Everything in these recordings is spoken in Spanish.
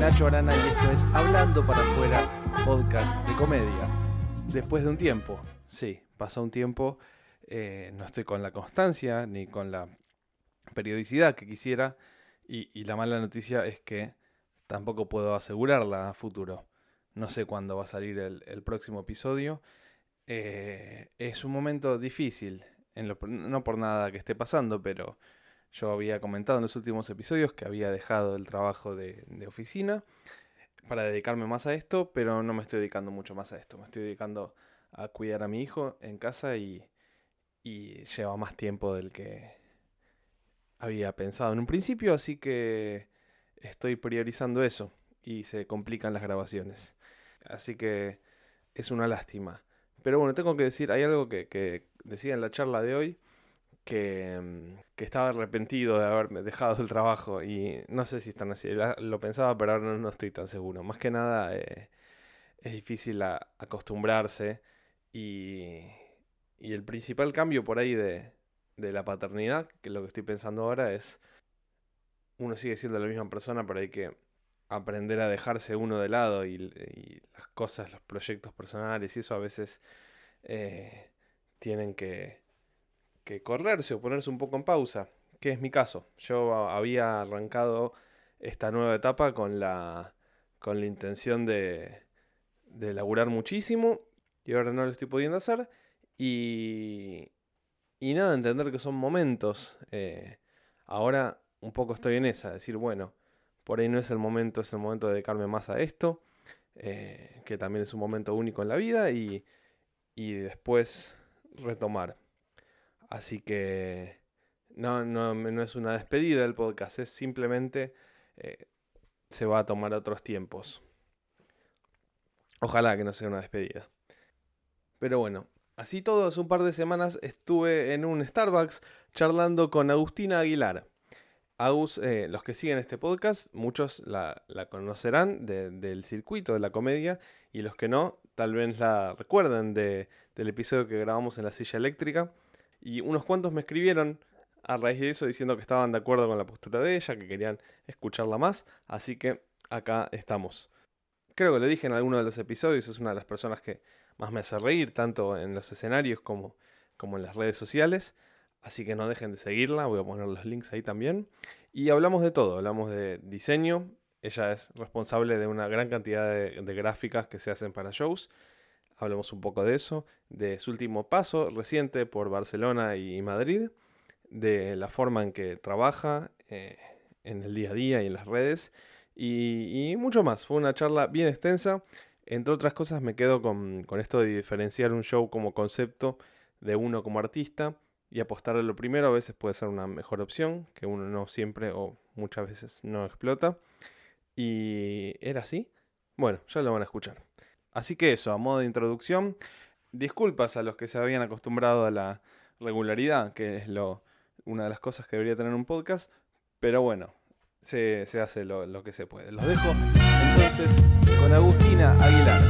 Nacho Arana y esto es Hablando para Afuera, podcast de comedia. Después de un tiempo, sí, pasó un tiempo, no estoy con la constancia ni con la periodicidad que quisiera y la mala noticia es que tampoco puedo asegurarla a futuro. No sé cuándo va a salir el próximo episodio. Es un momento difícil, no por nada que esté pasando, pero yo había comentado en los últimos episodios que había dejado el trabajo de oficina para dedicarme más a esto, pero no me estoy dedicando mucho más a esto. Me estoy dedicando a cuidar a mi hijo en casa y lleva más tiempo del que había pensado en un principio, así que estoy priorizando eso y se complican las grabaciones. Así que es una lástima. Pero bueno, tengo que decir, hay algo que decía en la charla de hoy, que estaba arrepentido de haberme dejado el trabajo y no sé si están así, lo pensaba pero ahora no estoy tan seguro. Más que nada es difícil acostumbrarse y el principal cambio por ahí de la paternidad, que lo que estoy pensando ahora es, uno sigue siendo la misma persona pero hay que aprender a dejarse uno de lado y las cosas, los proyectos personales y eso a veces tienen que correrse o ponerse un poco en pausa, que es mi caso. Yo había arrancado esta nueva etapa con la intención de laburar muchísimo y ahora no lo estoy pudiendo hacer y nada, entender que son momentos. Ahora un poco estoy en esa, decir, bueno, por ahí no es el momento, es el momento de dedicarme más a esto, que también es un momento único en la vida y después retomar. Así que no es una despedida del podcast, es simplemente se va a tomar otros tiempos. Ojalá que no sea una despedida. Pero bueno, así todo, hace un par de semanas estuve en un Starbucks charlando con Agustina Aguilar. Agus, los que siguen este podcast, muchos la conocerán del circuito de la comedia y los que no, tal vez la recuerden del episodio que grabamos en la silla eléctrica. Y unos cuantos me escribieron a raíz de eso diciendo que estaban de acuerdo con la postura de ella, que querían escucharla más, así que acá estamos. Creo que lo dije en alguno de los episodios, es una de las personas que más me hace reír, tanto en los escenarios como en las redes sociales, así que no dejen de seguirla, voy a poner los links ahí también. Y hablamos de todo, hablamos de diseño, ella es responsable de una gran cantidad de gráficas que se hacen para shows. Hablamos un poco de eso, de su último paso reciente por Barcelona y Madrid, de la forma en que trabaja en el día a día y en las redes, y mucho más. Fue una charla bien extensa. Entre otras cosas me quedo con esto de diferenciar un show como concepto de uno como artista y apostar a lo primero. A veces puede ser una mejor opción, que uno no siempre o muchas veces no explota. ¿Y era así? Bueno, ya lo van a escuchar. Así que eso, a modo de introducción, disculpas a los que se habían acostumbrado a la regularidad, que es una de las cosas que debería tener un podcast, pero bueno, se hace lo que se puede. Los dejo entonces con Agustina Aguilar.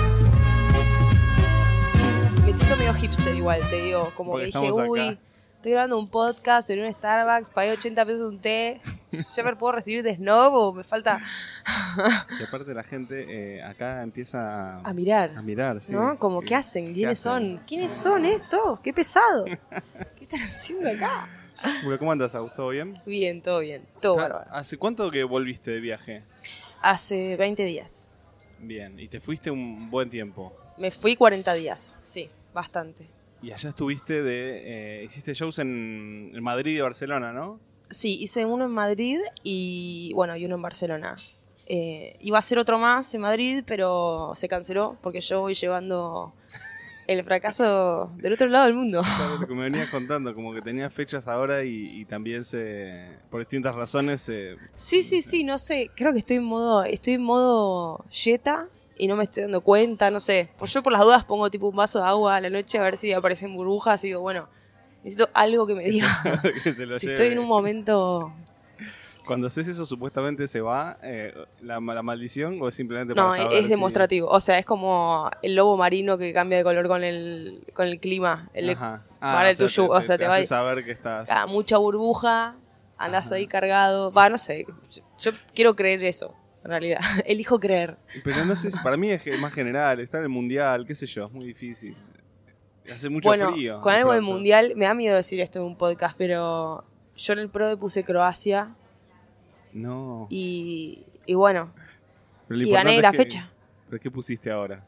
Me siento medio hipster igual, te digo, como porque que dije, uy, estoy grabando un podcast en un Starbucks, pagué 80 pesos un té, ¿ya me puedo recibir de snob o me falta...? Y aparte la gente acá empieza a mirar, sí. ¿no? Como, ¿qué hacen? ¿Quiénes son? ¿Quiénes son estos? ¡Qué pesado! ¿Qué están haciendo acá? Bueno, ¿cómo andas, Agus? ¿Todo bien? Bien, todo bárbaro. ¿Hace cuánto que volviste de viaje? Hace 20 días. Bien, y te fuiste un buen tiempo. Me fui 40 días, sí, bastante. Y allá estuviste hiciste shows en Madrid y Barcelona, ¿no? Sí, hice uno en Madrid y uno en Barcelona. Iba a hacer otro más en Madrid, pero se canceló porque yo voy llevando el fracaso del otro lado del mundo. Claro, lo que me venías contando, como que tenía fechas ahora y también por distintas razones... Sí, no sé, creo que estoy en modo yeta y no me estoy dando cuenta, no sé. Yo por las dudas pongo tipo un vaso de agua a la noche a ver si aparecen burbujas y digo, bueno, necesito algo que me diga si estoy en un momento... Cuando haces eso supuestamente se va la maldición o es simplemente para saber. No, es demostrativo. O sea, es como el lobo marino que cambia de color con el clima. Para el tuyo. O sea, te va a saber que estás... mucha burbuja, andás ahí cargado. No sé. Yo quiero creer eso. en realidad. Elijo creer. Pero no sé si para mí es más general, está en el mundial, qué sé yo, es muy difícil. Hace mucho frío. Con algo del mundial, me da miedo decir esto en un podcast, pero yo en el PRODE puse Croacia. No. Y bueno, y gané la fecha. ¿Pero qué pusiste ahora?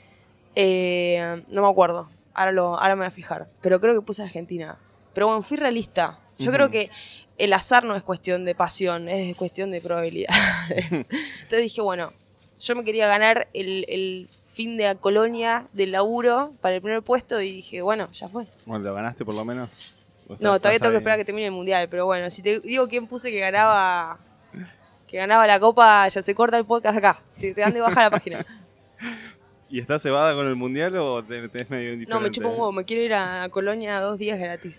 No me acuerdo, ahora me voy a fijar, pero creo que puse Argentina. Pero bueno, fui realista. Yo creo que el azar no es cuestión de pasión, es cuestión de probabilidad. Entonces dije, bueno, yo me quería ganar el fin de Colonia del laburo para el primer puesto y dije, bueno, ya fue. Bueno, ¿lo ganaste por lo menos? No, todavía tengo que esperar a que termine el mundial, pero bueno, si te digo quién puse que ganaba la copa, ya se corta el podcast acá. Te dan de baja la página. ¿Y estás cebada con el mundial o te es medio indiferente? No, me chupo un huevo, me quiero ir a Colonia 2 días gratis.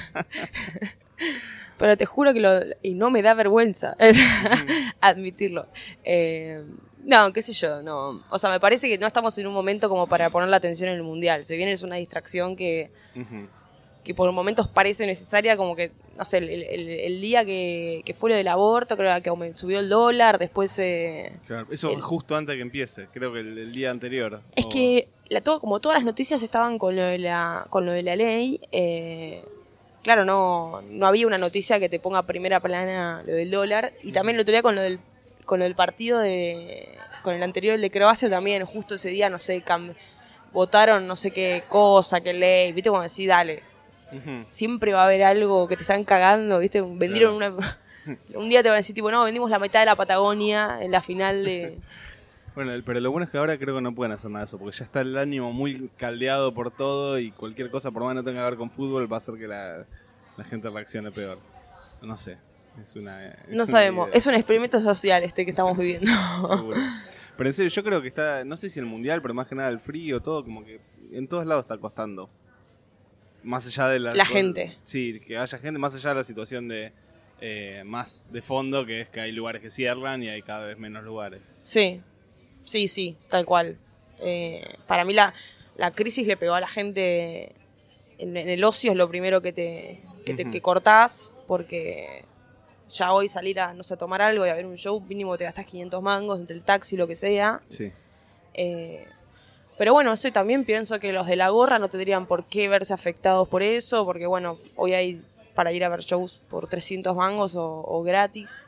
Pero te juro que y no me da vergüenza admitirlo. No, qué sé yo, no. O sea, me parece que no estamos en un momento como para poner la atención en el mundial. Si bien es una distracción que por momentos parece necesaria, como que, no sé, el día que fue lo del aborto, creo que subió el dólar, después... Claro, eso justo antes de que empiece, creo que el día anterior. Es que como todas las noticias estaban con lo de la ley, claro, no había una noticia que te ponga a primera plana lo del dólar, y también lo otro día con lo del partido con el anterior, el de Croacia, también, justo ese día, no sé, votaron no sé qué cosa, qué ley, viste, como decir, dale. Siempre va a haber algo que te están cagando, ¿viste? Vendieron un día te van a decir, tipo, no, vendimos la mitad de la Patagonia en la final de... Bueno, pero lo bueno es que ahora creo que no pueden hacer nada de eso, porque ya está el ánimo muy caldeado por todo y cualquier cosa, por más que no tenga que ver con fútbol, va a hacer que la gente reaccione peor. No sé. No sabemos. Idea. Es un experimento social que estamos viviendo. Seguro. Pero en serio, yo creo que está, no sé si el mundial, pero más que nada el frío, todo, como que en todos lados está costando. Más allá de la gente. Sí, que haya gente, más allá de la situación de más de fondo, que es que hay lugares que cierran y hay cada vez menos lugares. Sí, tal cual. Para mí la crisis le pegó a la gente en el ocio, es lo primero que cortás, porque ya hoy salir a, no sé, a tomar algo y a ver un show, mínimo te gastás 500 mangos entre el taxi, lo que sea. Sí. Pero bueno, también pienso que los de la gorra no tendrían por qué verse afectados por eso, porque bueno, hoy hay para ir a ver shows por 300 mangos o gratis,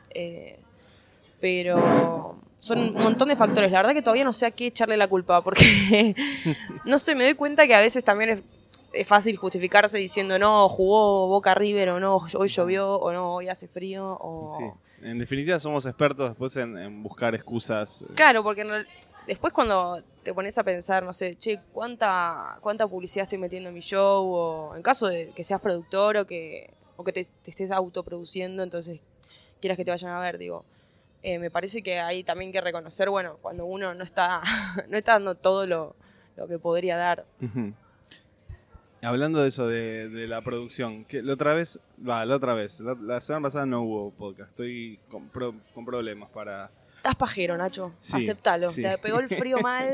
pero son un montón de factores. La verdad que todavía no sé a qué echarle la culpa, porque no sé, me doy cuenta que a veces también es fácil justificarse diciendo no, jugó Boca River, o no, hoy llovió, o no, hoy hace frío, o... Sí. En definitiva somos expertos después en buscar excusas. Claro, porque después cuando te pones a pensar, no sé, che, ¿cuánta publicidad estoy metiendo en mi show? O en caso de que seas productor o que te estés autoproduciendo, entonces quieras que te vayan a ver, digo. Me parece que hay también que reconocer, bueno, cuando uno no está dando todo lo que podría dar. Uh-huh. Hablando de eso, de la producción, que la semana pasada no hubo podcast, estoy con problemas para... Estás pajero, Nacho, sí, aceptalo, sí. Te pegó el frío mal.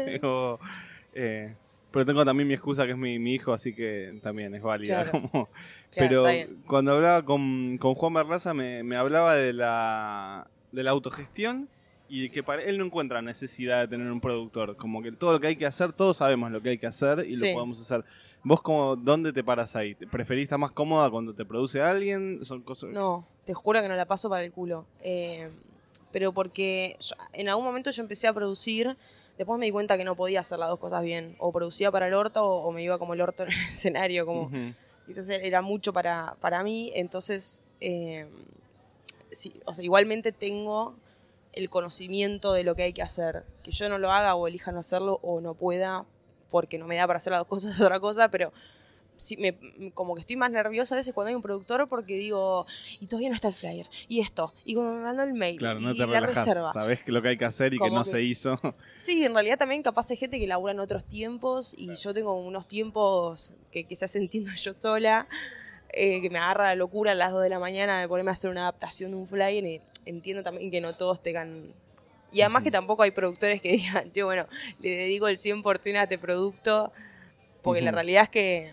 Pero tengo también mi excusa, que es mi hijo, así que también es válida. Claro. Pero cuando hablaba con Juan Barraza me hablaba de la autogestión y que para él no encuentra necesidad de tener un productor. Como que todo lo que hay que hacer, todos sabemos lo que hay que hacer y lo podemos hacer. ¿Vos dónde te paras ahí? ¿Preferís estar más cómoda cuando te produce alguien? ¿Son cosas? No, te juro que no la paso para el culo. Pero porque en algún momento yo empecé a producir, después me di cuenta que no podía hacer las dos cosas bien. O producía para el orto o me iba como el orto en el escenario. Como quizás era mucho para mí. Entonces, sí, o sea, igualmente tengo el conocimiento de lo que hay que hacer. Que yo no lo haga o elija no hacerlo o no pueda, porque no me da para hacer las dos cosas, es otra cosa, pero sí, como que estoy más nerviosa a veces cuando hay un productor porque digo, y todavía no está el flyer, y esto, y cuando me mandan el mail, claro, no y te la relajás, reserva. Sabés que lo que hay que hacer y como que no se hizo. Sí, en realidad también capaz hay gente que labura en otros tiempos y yo tengo unos tiempos que quizás entiendo yo sola, que me agarra la locura a las 2 de la mañana de ponerme a hacer una adaptación de un flyer y entiendo también que no todos tengan... Y además que tampoco hay productores que digan, yo bueno, le dedico el 100% a este producto, porque la realidad es que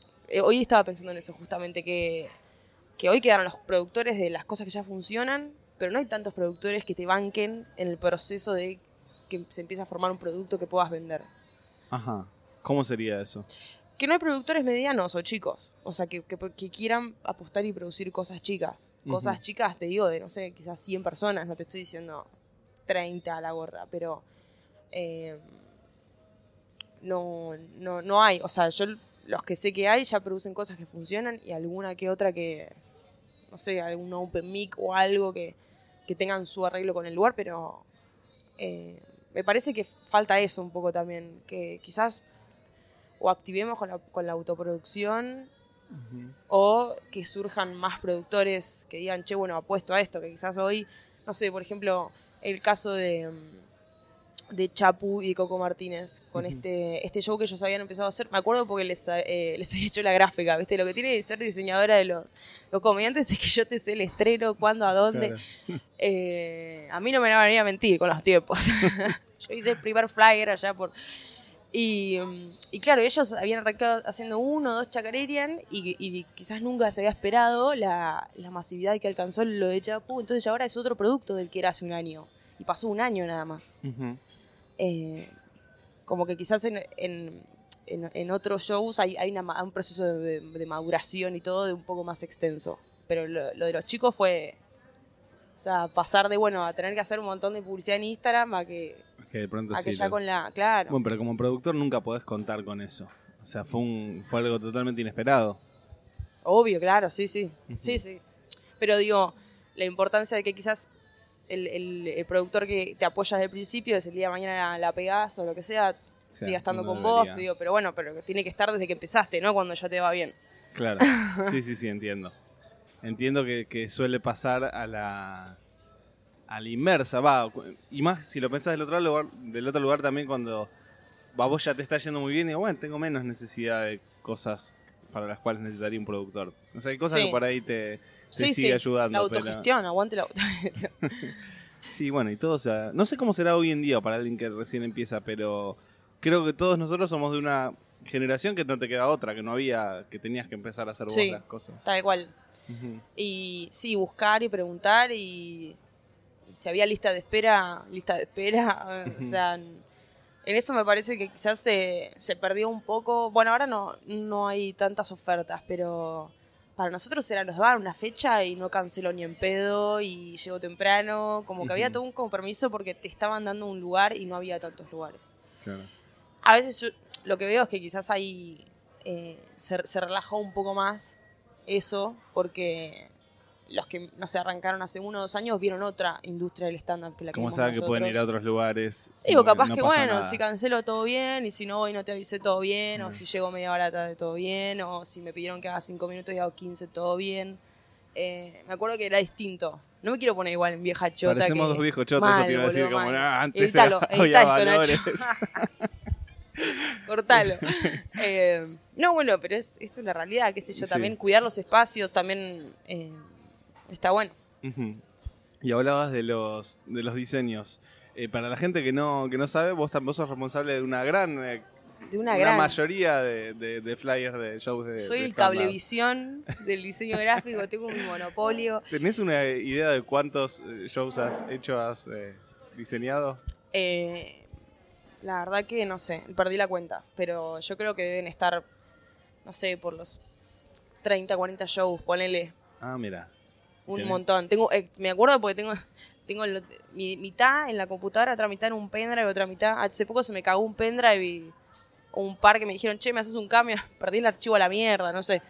hoy estaba pensando en eso justamente, que hoy quedaron los productores de las cosas que ya funcionan pero no hay tantos productores que te banquen en el proceso de que se empiece a formar un producto que puedas vender. Ajá. ¿Cómo sería eso? Que no hay productores medianos o chicos, o sea, que quieran apostar y producir cosas chicas. Cosas chicas, te digo, de, no sé, quizás 100 personas, no te estoy diciendo 30 a la gorra, pero no hay. O sea, yo los que sé que hay ya producen cosas que funcionan y alguna que otra que, no sé, algún open mic o algo que tengan su arreglo con el lugar, pero me parece que falta eso un poco también, que quizás o activemos con la autoproducción o que surjan más productores que digan, che, bueno, apuesto a esto, que quizás hoy, no sé, por ejemplo, el caso de Chapu y Coco Martínez con este show que ellos habían empezado a hacer. Me acuerdo porque les había hecho la gráfica, ¿viste? Lo que tiene de ser diseñadora de los comediantes es que yo te sé el estreno, cuándo, a dónde. Claro. A mí no me van a venir a mentir con los tiempos. Yo hice el primer flyer allá por... Y claro, ellos habían arrancado haciendo 1 o 2 Chacarerian y quizás nunca se había esperado la masividad que alcanzó lo de Chapu. Entonces ahora es otro producto del que era hace un año. Y pasó un año nada más. Como que quizás en otros shows hay un proceso de maduración y todo de un poco más extenso. Pero lo de los chicos fue... O sea, pasar de, a tener que hacer un montón de publicidad en Instagram a que de pronto a que ya con la... Claro. Bueno, pero como productor nunca podés contar con eso. O sea, fue algo totalmente inesperado. Obvio, claro, sí. Sí. Pero digo, la importancia de que quizás el productor que te apoya desde el principio, desde el día de mañana la pegás o lo que sea, siga estando con vos. Digo, pero pero tiene que estar desde que empezaste, ¿no? Cuando ya te va bien. Claro, sí, entiendo. Entiendo que suele pasar a la inversa, y más si lo pensás del otro lugar también, cuando vos ya te está yendo muy bien y bueno, tengo menos necesidad de cosas para las cuales necesitaría un productor. O sea, hay cosas que por ahí te sigue ayudando. La autogestión, aguante la autogestión. Sí, bueno, y todo, o sea, no sé cómo será hoy en día para alguien que recién empieza, pero creo que todos nosotros somos de una generación que no te queda otra, que tenías que empezar a hacer vos las cosas. Tal cual. Y sí, buscar y preguntar y si había lista de espera. O sea, en eso me parece que quizás se perdió un poco. Bueno, ahora no hay tantas ofertas, pero para nosotros nos daban una fecha y no canceló ni en pedo y llegó temprano. Como que había todo un compromiso porque te estaban dando un lugar y no había tantos lugares. Claro. A veces yo lo que veo es que quizás ahí se relajó un poco más eso, porque los que, no sé, arrancaron hace 1 o 2 años vieron otra industria del stand-up que la que como saben que pueden ir a otros lugares. Sí, o capaz que bueno, si cancelo todo bien, y si no voy no te avisé todo bien, o si llego media hora tarde todo bien, o si me pidieron que haga 5 minutos y hago 15 todo bien. Me acuerdo que era distinto. No me quiero poner igual en vieja chota. Parecemos 2 viejos chotos, yo te iba a decir como, antes editá esto, Nacho. Cortalo. No, bueno, pero es una realidad, qué sé yo, también cuidar los espacios, también está bueno. Y hablabas de los diseños. Para la gente que no sabe, vos sos responsable de una gran mayoría de flyers de shows de Soy el cablevisión del diseño gráfico, tengo un monopolio. ¿Tenés una idea de cuántos shows has diseñado? La verdad que no sé, perdí la cuenta, pero yo creo que deben estar, no sé, por los 30, 40 shows, ponele. Ah, mira. Un montón. Me acuerdo porque tengo mi mitad en la computadora, otra mitad en un pendrive, otra mitad. Hace poco se me cagó un pendrive y un par que me dijeron, che, me haces un cambio, perdí el archivo a la mierda, no sé.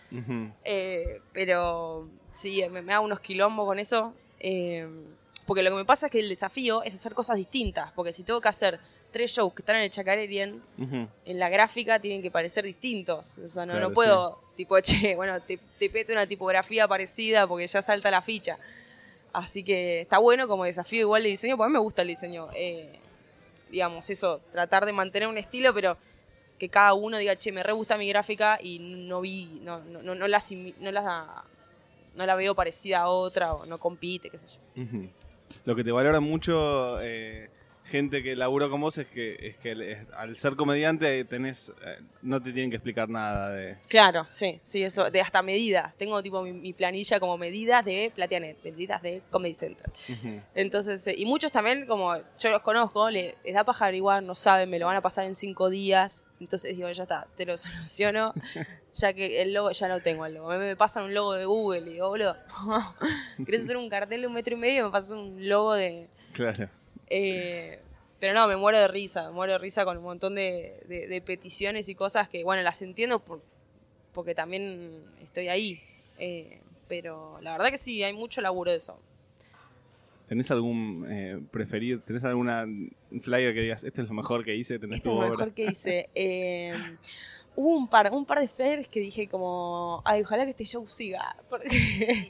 Pero sí, me hago unos quilombos con eso. Porque lo que me pasa es que el desafío es hacer cosas distintas. Porque si tengo que hacer 3 shows que están en el Chacarerian, en la gráfica tienen que parecer distintos. O sea, no puedo, tipo, che, bueno, te peto una tipografía parecida porque ya salta la ficha. Así que está bueno como desafío igual de diseño, porque a mí me gusta el diseño. Digamos, eso, tratar de mantener un estilo, pero que cada uno diga, che, me re gusta mi gráfica y no la veo parecida a otra o no compite, qué sé yo. Lo que te valora mucho gente que laburó con vos es que al ser comediante no te tienen que explicar nada de... Claro, sí, eso, de hasta medidas. Tengo tipo mi planilla como medidas de Plateanet, medidas de Comedy Central. Ujú. Entonces, y muchos también, como yo los conozco, les da paja averiguar, no saben, me lo van a pasar en 5 días. Entonces digo, ya está, te lo soluciono, ya que el logo ya lo tengo. El logo. Me pasan un logo de Google y digo, boludo, ¿querés hacer un cartel de 1,5 metros? Me pasas un logo de... Claro. Pero no, me muero de risa con un montón de peticiones y cosas que, bueno, las entiendo porque también estoy ahí. Pero la verdad que sí, hay mucho laburo de eso. ¿Tenés algún preferido? ¿Tenés alguna flyer que digas, esto es lo mejor que hice? ¿Tenés Esto tu es lo obra? mejor que hice. Hubo un par de flyers que dije como, ay, ojalá que este show siga. Porque,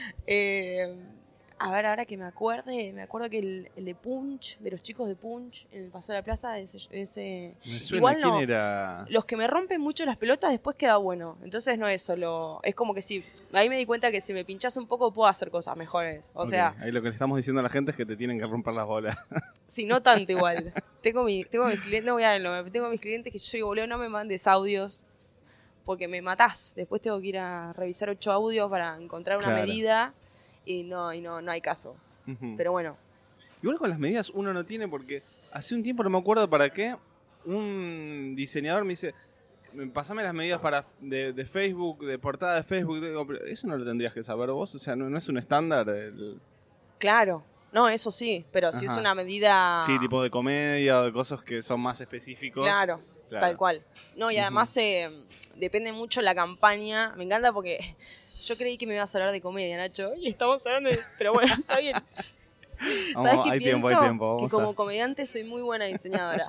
a ver, ahora que me acuerdo que el de Punch, de los chicos de Punch, en el Paseo de la Plaza, ese Me suena, igual ¿quién no. era? Los que me rompen mucho las pelotas después queda bueno. Entonces no es solo, es como que si, ahí me di cuenta que si me pinchas un poco puedo hacer cosas mejores. O Ok, sea, ahí lo que le estamos diciendo a la gente es que te tienen que romper las bolas. sí, no tanto igual. Tengo mis clientes, no voy a dar el nombre, tengo mis clientes que yo digo, boludo, no me mandes audios porque me matás. Después tengo que ir a revisar 8 audios para encontrar una Claro. medida y no hay caso. Ujú. Pero bueno, Igual con las medidas uno no tiene porque hace un tiempo, no me acuerdo para qué, un diseñador me dice, pasame las medidas de Facebook, de portada de Facebook. Digo, pero eso no lo tendrías que saber vos, o sea, no es un estándar. claro. No, eso sí, pero si es Ajá. una medida... Sí, tipo de comedia o de cosas que son más específicos. Claro, tal cual. No, y además depende mucho la campaña. Me encanta porque yo creí que me ibas a hablar de comedia, Nacho. Y estamos hablando de... Pero bueno, está bien. ¿Sabes qué Hay pienso? tiempo. Que como comediante soy muy buena diseñadora.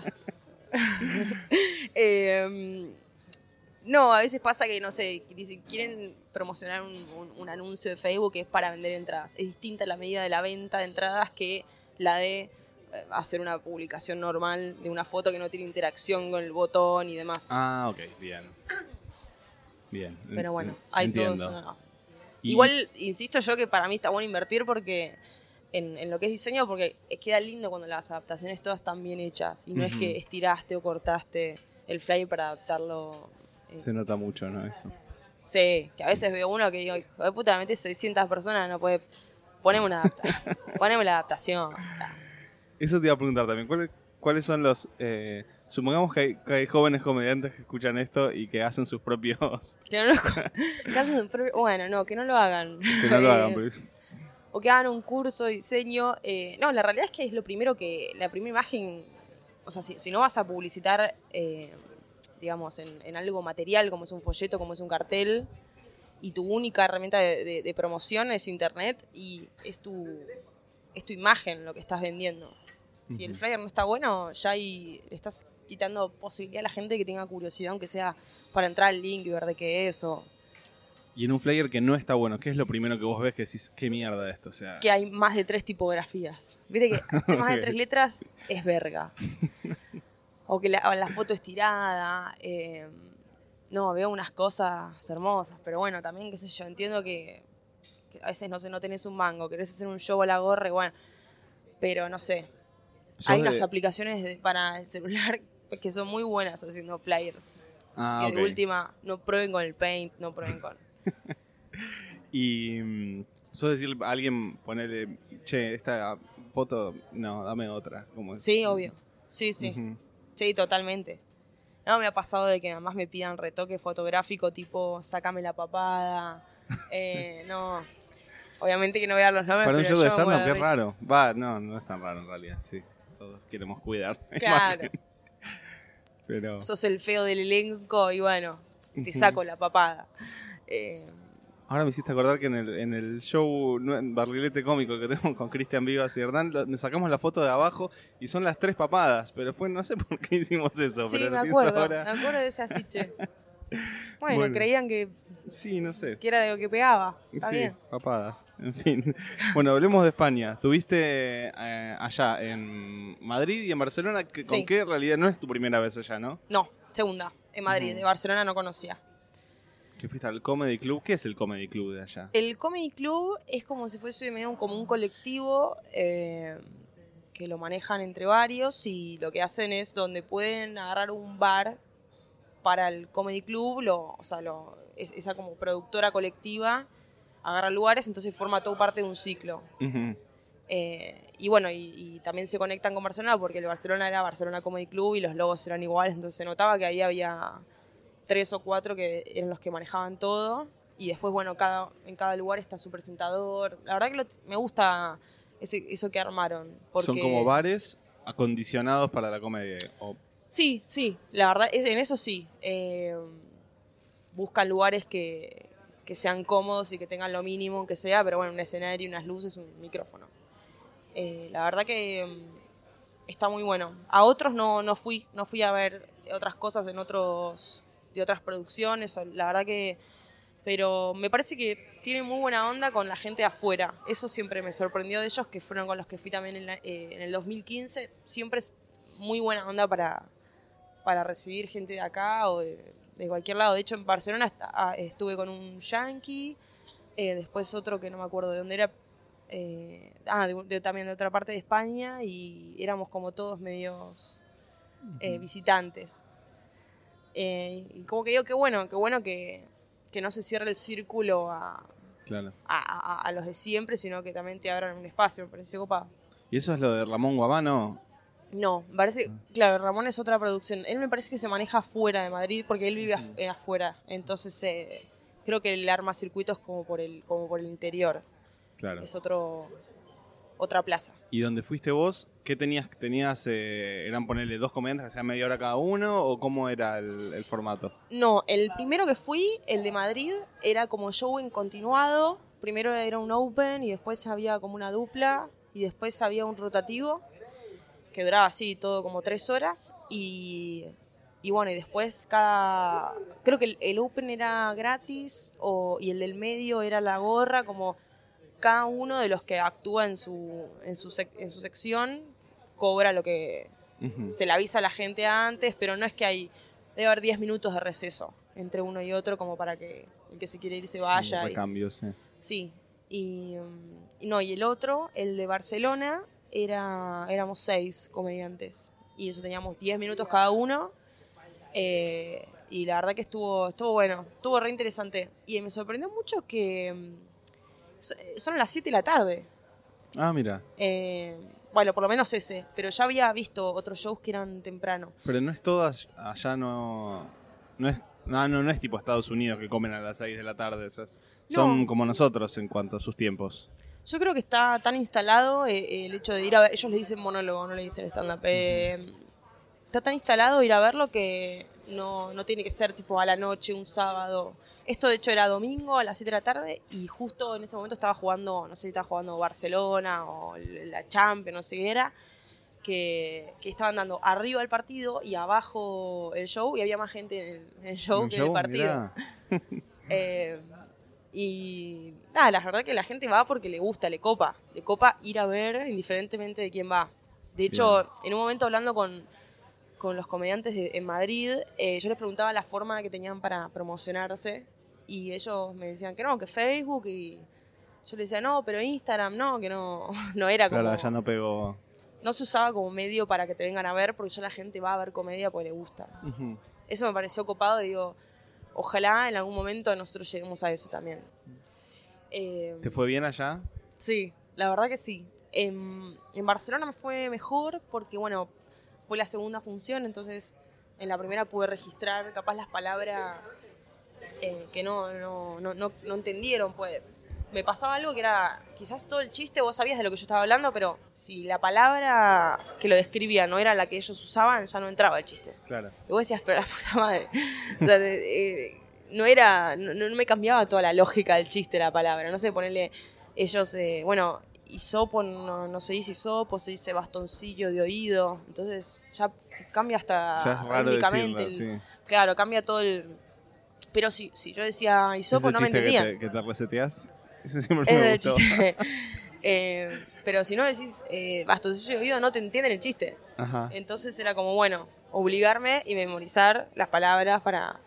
No, a veces pasa que, no sé, quieren promocionar un anuncio de Facebook que es para vender entradas. Es distinta la medida de la venta de entradas que la de hacer una publicación normal de una foto que no tiene interacción con el botón y demás. Ah, ok, bien. Bien. Pero bueno, hay entiendo. todos. Y- Igual, insisto yo que para mí está bueno invertir porque en lo que es diseño, porque queda lindo cuando las adaptaciones todas están bien hechas. Y no es que estiraste o cortaste el flyer para adaptarlo. Se nota mucho, ¿no? Eso. Sí, que a veces veo uno que digo, hijo de puta, metes 600 personas, no puede... Poneme una adaptación. Poneme la adaptación. Eso te iba a preguntar también. ¿Cuáles son los... supongamos que hay jóvenes comediantes que escuchan esto y que hacen sus propios... Que no lo, que hacen su propio- bueno, no, que no lo hagan. Que no lo hagan. Pero... O que hagan un curso de diseño. No, la realidad es que es lo primero que... La primera imagen... O sea, si no vas a publicitar, digamos, en algo material, como es un folleto, como es un cartel, y tu única herramienta de promoción es internet, y es tu imagen lo que estás vendiendo. Si el flyer no está bueno, ya ahí le estás quitando posibilidad a la gente que tenga curiosidad, aunque sea para entrar al link y ver de qué es, o Y en un flyer que no está bueno, ¿qué es lo primero que vos ves que decís, qué mierda esto? O sea, que hay más de 3 tipografías. Viste que más de Ok. 3 letras es verga. O que la foto estirada. No, veo unas cosas hermosas, pero bueno, también, qué sé yo, entiendo que a veces no tenés un mango, querés hacer un show a la gorra y bueno, pero no sé. sos Hay de- unas aplicaciones para el celular que son muy buenas haciendo flyers. Ah, Así que ok. de última, no prueben con el Paint, no prueben con... Y sos decir a alguien, ponerle, che, esta foto, no, dame otra. Como Sí, obvio. Sí. Ujú. Sí, totalmente. No, me ha pasado de que además me pidan retoque fotográfico, tipo, sácame la papada. No, obviamente que no voy a dar los nombres, Para un pero show de yo me muero stand-up, de qué risa. raro. Va, no es tan raro en realidad, sí. Todos queremos cuidar. la Claro, imagen. Pero... sos el feo del elenco y bueno, te saco la papada. Ahora me hiciste acordar que en el show Barrilete Cómico que tenemos con Cristian Vivas y Hernán, nos sacamos la foto de abajo y son las 3 papadas, pero no sé por qué hicimos eso. Sí, pero me lo pienso acuerdo, ahora. me acuerdo de ese afiche. Bueno, Bueno. creían que Sí, no sé. era lo que pegaba. Está Sí, bien. papadas, en fin. Bueno, hablemos de España. Estuviste allá en Madrid y en Barcelona. ¿Con Sí. qué realidad? No es tu primera vez allá, ¿no? No, segunda, en Madrid, de Barcelona no conocía. Que fuiste al Comedy Club. ¿Qué es el Comedy Club de allá? El Comedy Club es como si fuese medio como un colectivo que lo manejan entre varios y lo que hacen es donde pueden agarrar un bar para el comedy club, esa como productora colectiva agarra lugares, entonces forma todo parte de un ciclo. Ujú. Y bueno, y también se conectan con Barcelona porque el Barcelona era Barcelona Comedy Club y los logos eran iguales, entonces se notaba que ahí había 3 o 4 que eran los que manejaban todo. Y después, bueno, en cada lugar está su presentador. La verdad que me gusta eso que armaron. Porque Son como bares acondicionados para la comedia. Sí, la verdad, en eso sí. Buscan lugares que sean cómodos y que tengan lo mínimo que sea, pero bueno, un escenario, unas luces, un micrófono. La verdad que está muy bueno. A otros no fui a ver otras cosas de otras producciones, la verdad que... Pero me parece que tienen muy buena onda con la gente de afuera. Eso siempre me sorprendió de ellos, que fueron con los que fui también en el 2015. Siempre es muy buena onda para recibir gente de acá o de cualquier lado. De hecho, en Barcelona estuve con un yankee, después otro que no me acuerdo de dónde era, también de otra parte de España, y éramos como todos medios visitantes. Y como que digo, qué bueno que no se cierre el círculo Claro. a los de siempre, sino que también te abran un espacio, me pareció copado. ¿Y eso es lo de Ramón Guabano? No, me parece, claro, Ramón es otra producción. Él me parece que se maneja fuera de Madrid porque él vive afuera. Entonces creo que él arma circuitos como por el interior. Claro. Es otra plaza. ¿Y donde fuiste vos, qué tenías? ¿Eran ponerle 2 comediantes que hacían media hora cada uno? ¿O cómo era el formato? No, el primero que fui, el de Madrid, era como show en continuado. Primero era un open y después había como una dupla y después había un rotativo que duraba así todo como 3 horas y bueno, y después creo que el open era gratis y el del medio era la gorra, como cada uno de los que actúa en su sección cobra lo que se le avisa a la gente antes, pero no es que debe haber 10 minutos de receso entre uno y otro como para que el que se quiere ir se vaya. Recambio, sí. Sí, y el otro, el de Barcelona, éramos 6 comediantes y eso teníamos 10 minutos cada uno, y la verdad que estuvo bueno, estuvo re interesante y me sorprendió mucho que son las 7 de la tarde. Ah, mira. Bueno, por lo menos ese, pero ya había visto otros shows que eran temprano. Pero no es todas, allá no es tipo Estados Unidos que comen a las 6 de la tarde, son como nosotros en cuanto a sus tiempos. Yo creo que está tan instalado el hecho de ir a ver, ellos le dicen monólogo, no le dicen stand-up. Está tan instalado ir a verlo que no tiene que ser tipo a la noche, un sábado. Esto de hecho era domingo a las 7 de la tarde y justo en ese momento estaba jugando, no sé si estaba jugando Barcelona o la Champions, no sé qué era, que estaban dando arriba el partido y abajo el show y había más gente en el show que en el partido. Y nada, la verdad que la gente va porque le gusta, le copa ir a ver indiferentemente de quién va. De hecho, bien, en un momento hablando con los comediantes en Madrid, yo les preguntaba la forma que tenían para promocionarse y ellos me decían que Facebook, y yo les decía no, pero Instagram que no era como... Claro, ya no pegó. No se usaba como medio para que te vengan a ver porque ya la gente va a ver comedia porque le gusta. Uh-huh. Eso me pareció copado y digo, ojalá en algún momento nosotros lleguemos a eso también. ¿Te fue bien allá? Sí, la verdad que sí. En Barcelona me fue mejor porque, bueno, fue la segunda función, entonces en la primera pude registrar capaz las palabras que no entendieron. Pues me pasaba algo que era, quizás todo el chiste vos sabías de lo que yo estaba hablando, pero si la palabra que lo describía no era la que ellos usaban, ya no entraba el chiste. Claro. Y vos decías, pero la puta madre. O sea, no me cambiaba toda la lógica del chiste la palabra. No sé, ponerle ellos, hisopo no se dice hisopo, se dice bastoncillo de oído. Entonces ya cambia hasta ya es raro únicamente. Sí. Claro, cambia todo el... Pero si yo decía hisopo no me entendían. ¿Que te reseteás? Eso siempre me gustó. Chiste. Pero si no decís bastoncillo de oído no te entienden el chiste. Ajá. Entonces era como, bueno, obligarme y memorizar las palabras para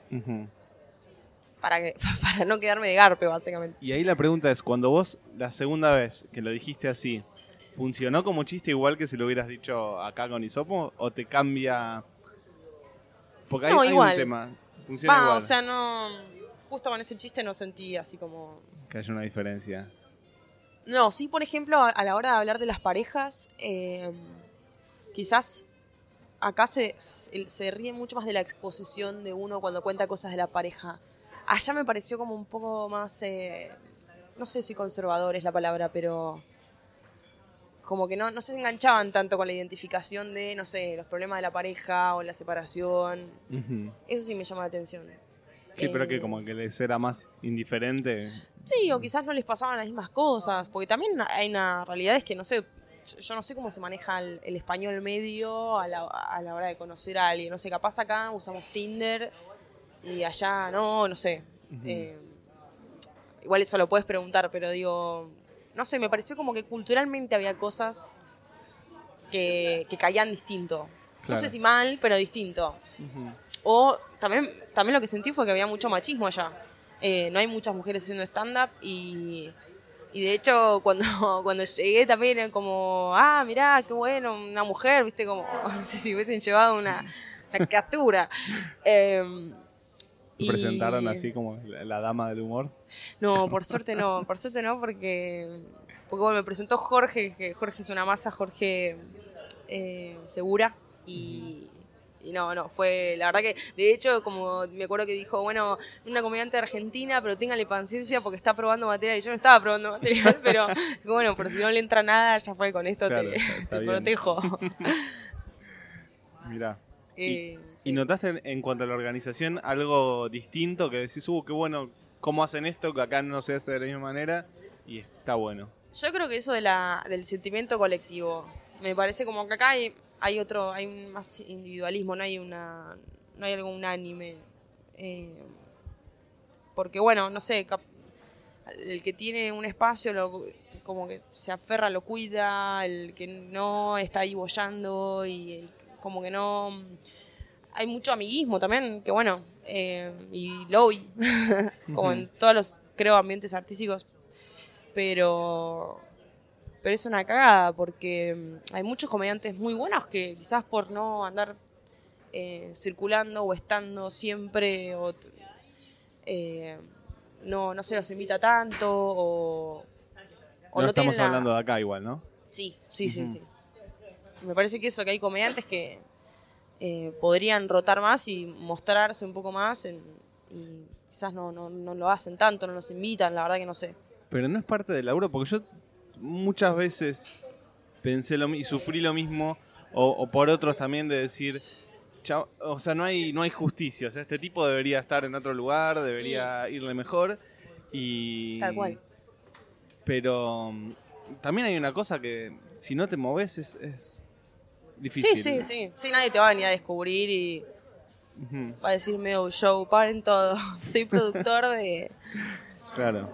no quedarme de garpe, básicamente. Y ahí la pregunta es, cuando vos la segunda vez que lo dijiste así, ¿funcionó como chiste igual que si lo hubieras dicho acá con hisopo? ¿O te cambia? Porque hay igual. un tema. Funciona igual. O sea, no. Justo con ese chiste no sentí así como. Que haya una diferencia. No, sí, por ejemplo, a la hora de hablar de las parejas, quizás acá se ríe mucho más de la exposición de uno cuando cuenta cosas de la pareja. Allá me pareció como un poco más, no sé si conservador es la palabra, pero como que no se enganchaban tanto con la identificación de, no sé, los problemas de la pareja o la separación. Uh-huh. Eso sí me llama la atención. Sí, pero que como que les era más indiferente. Sí, o quizás no les pasaban las mismas cosas, porque también hay una realidad es que, no sé, yo no sé cómo se maneja el español medio a la hora de conocer a alguien. No sé, capaz acá usamos Tinder y allá no sé. Uh-huh. Igual eso lo puedes preguntar, pero digo, no sé, me pareció como que culturalmente había cosas que caían distinto. Claro. No sé si mal, pero distinto. Uh-huh. O también lo que sentí fue que había mucho machismo allá. No hay muchas mujeres haciendo stand-up y de hecho cuando llegué también era como, mirá, qué bueno, una mujer, viste, como, no sé si hubiesen llevado una captura. ¿Te presentaron así como la dama del humor? No, por suerte no, porque bueno, me presentó Jorge, que Jorge es una masa, Jorge Segura, y no, fue, la verdad que, de hecho, como me acuerdo que dijo, bueno, una comediante argentina, pero téngale paciencia porque está probando material, y yo no estaba probando material, pero bueno, por si no le entra nada, ya fue, con esto claro, te protejo. Mirá. Sí. ¿Y notaste en cuanto a la organización algo distinto que decís, qué bueno, cómo hacen esto, que acá no se hace de la misma manera, y está bueno? Yo creo que eso del sentimiento colectivo, me parece como que acá hay más individualismo, no hay algo unánime. Porque bueno, no sé, el que tiene un espacio como que se aferra, lo cuida, el que no está ahí boyando y como que no... Hay mucho amiguismo también, que bueno, y lobby, como en todos los, creo, ambientes artísticos, pero es una cagada porque hay muchos comediantes muy buenos que quizás por no andar circulando o estando siempre no se los invita tanto o no estamos hablando de acá igual, ¿no? Sí. Me parece que que hay comediantes que podrían rotar más y mostrarse un poco más y quizás no lo hacen tanto, no los invitan, la verdad que no sé. Pero no es parte del laburo, porque yo muchas veces pensé y sufrí lo mismo, o por otros también de decir, o sea, no hay justicia, o sea, este tipo debería estar en otro lugar, debería irle mejor, y... Tal cual. Pero también hay una cosa que si no te moves es difícil. Sí, nadie te va a venir a descubrir y va a decir medio show, paren todo, soy productor de... Claro.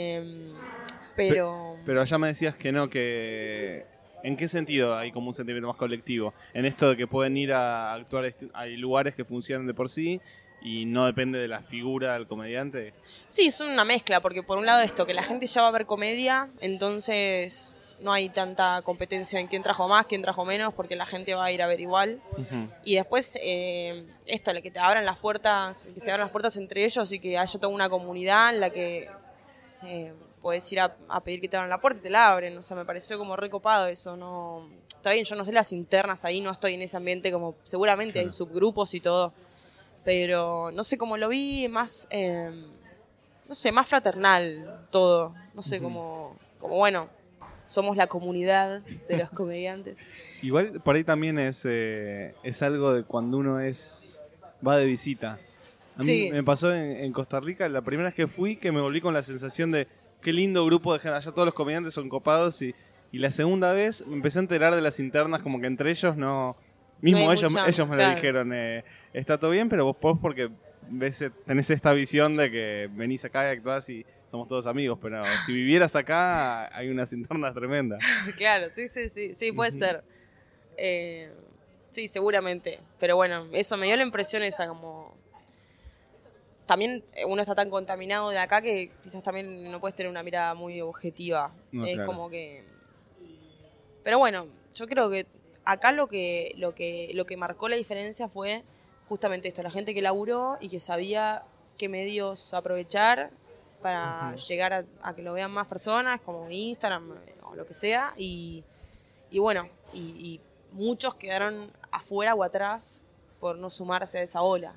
Pero allá me decías que no, que... ¿En qué sentido hay como un sentimiento más colectivo? En esto de que pueden ir a actuar, hay lugares que funcionan de por sí y no depende de la figura del comediante. Sí, es una mezcla, porque por un lado esto, que la gente ya va a ver comedia, entonces no hay tanta competencia en quién trajo más, quién trajo menos, porque la gente va a ir a ver igual. Uh-huh. Y después esto, que te abran las puertas, que se abran las puertas entre ellos y que haya toda una comunidad en la que podés ir a pedir que te abran la puerta y te la abren. O sea, me pareció como recopado eso. No, está bien, yo no sé las internas ahí, no estoy en ese ambiente, como seguramente claro. Hay subgrupos y todo, pero no sé cómo lo vi, más no sé, más fraternal todo, no sé, como bueno, somos la comunidad de los comediantes. Igual por ahí también es algo de cuando uno va de visita. A mí me pasó en Costa Rica, la primera vez que fui, que me volví con la sensación de qué lindo grupo de gente, allá todos los comediantes son copados, y la segunda vez me empecé a enterar de las internas, como que entre ellos no... Mismo no ellos me lo dijeron, está todo bien, pero vos porque tenés esta visión de que venís acá y actuás y somos todos amigos, pero si vivieras acá hay unas internas tremendas. Claro, sí, puede ser. Sí, seguramente. Pero bueno, eso me dio la impresión esa como... También uno está tan contaminado de acá que quizás también no puedes tener una mirada muy objetiva. No, es claro. Como que... Pero bueno, yo creo que acá lo que marcó la diferencia fue justamente esto, la gente que laburó y que sabía qué medios aprovechar para llegar a que lo vean más personas, como Instagram o lo que sea, y bueno, y muchos quedaron afuera o atrás por no sumarse a esa ola.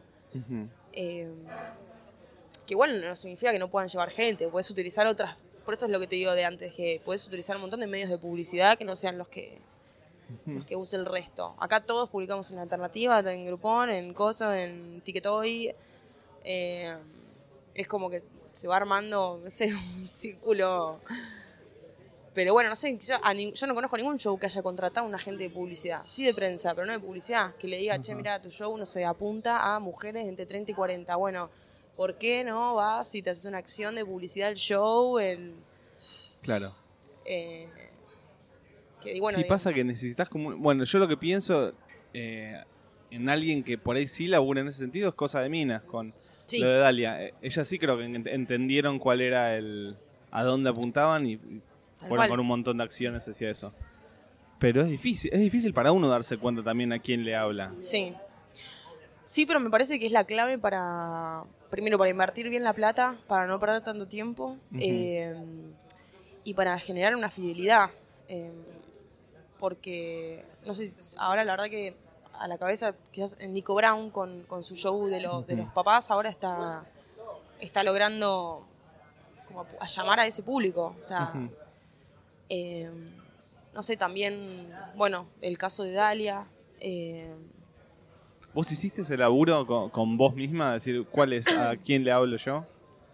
Que igual no significa que no puedan llevar gente, puedes utilizar otras, por esto es lo que te digo de antes, que puedes utilizar un montón de medios de publicidad que no sean los que use el resto. Acá todos publicamos en Alternativa, en Groupon, en Coso, en Ticketoy. Es como que se va armando, no sé, un círculo. Pero bueno, no sé, yo no conozco ningún show que haya contratado a un agente de publicidad. Sí de prensa, pero no de publicidad. Que le diga, che, mira, tu show no se apunta a mujeres entre 30 y 40. Bueno, ¿por qué no vas y te haces una acción de publicidad del show? Claro. Bueno, sí, pasa que necesitas como... Bueno, yo lo que pienso en alguien que por ahí sí labura en ese sentido es cosa de minas con sí. Lo de Dalia. Ellas sí creo que entendieron cuál era a dónde apuntaban y fueron con un montón de acciones hacia eso. Pero es difícil para uno darse cuenta también a quién le habla. Sí. Sí, pero me parece que es la clave primero para invertir bien la plata, para no perder tanto tiempo, y para generar una fidelidad. Porque, no sé, ahora la verdad que a la cabeza, quizás Nico Brown con su show de los papás, ahora está logrando como a llamar a ese público. O sea, no sé, también, bueno, el caso de Dalia. ¿Vos hiciste ese laburo con vos misma? Decir, ¿a quién le hablo yo?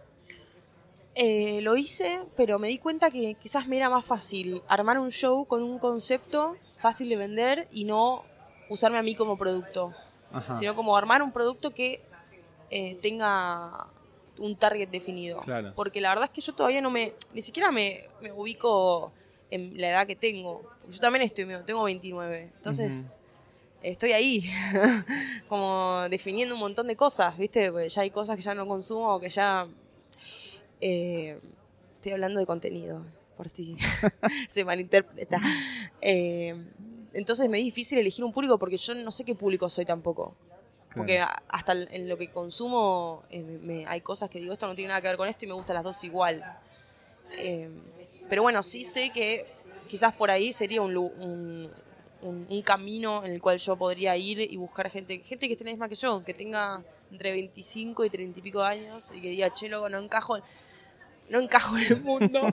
Lo hice, pero me di cuenta que quizás me era más fácil armar un show con un concepto fácil de vender y no usarme a mí como producto. Ajá. Sino como armar un producto que tenga un target definido. Claro. Porque la verdad es que yo todavía ni siquiera me ubico en la edad que tengo. Porque yo también tengo 29. Entonces, estoy ahí, como definiendo un montón de cosas, ¿viste? Porque ya hay cosas que ya no consumo o que ya... estoy hablando de contenido, por si se malinterpreta. Entonces me es difícil elegir un público porque yo no sé qué público soy tampoco. Claro. Porque hasta en lo que consumo hay cosas que digo, esto no tiene nada que ver con esto y me gustan las dos igual. Pero bueno, sí sé que quizás por ahí sería un camino en el cual yo podría ir y buscar gente que esté la misma que yo, que tenga entre 25 y 30 y pico años y que diga, che, loco, no encajo en el mundo.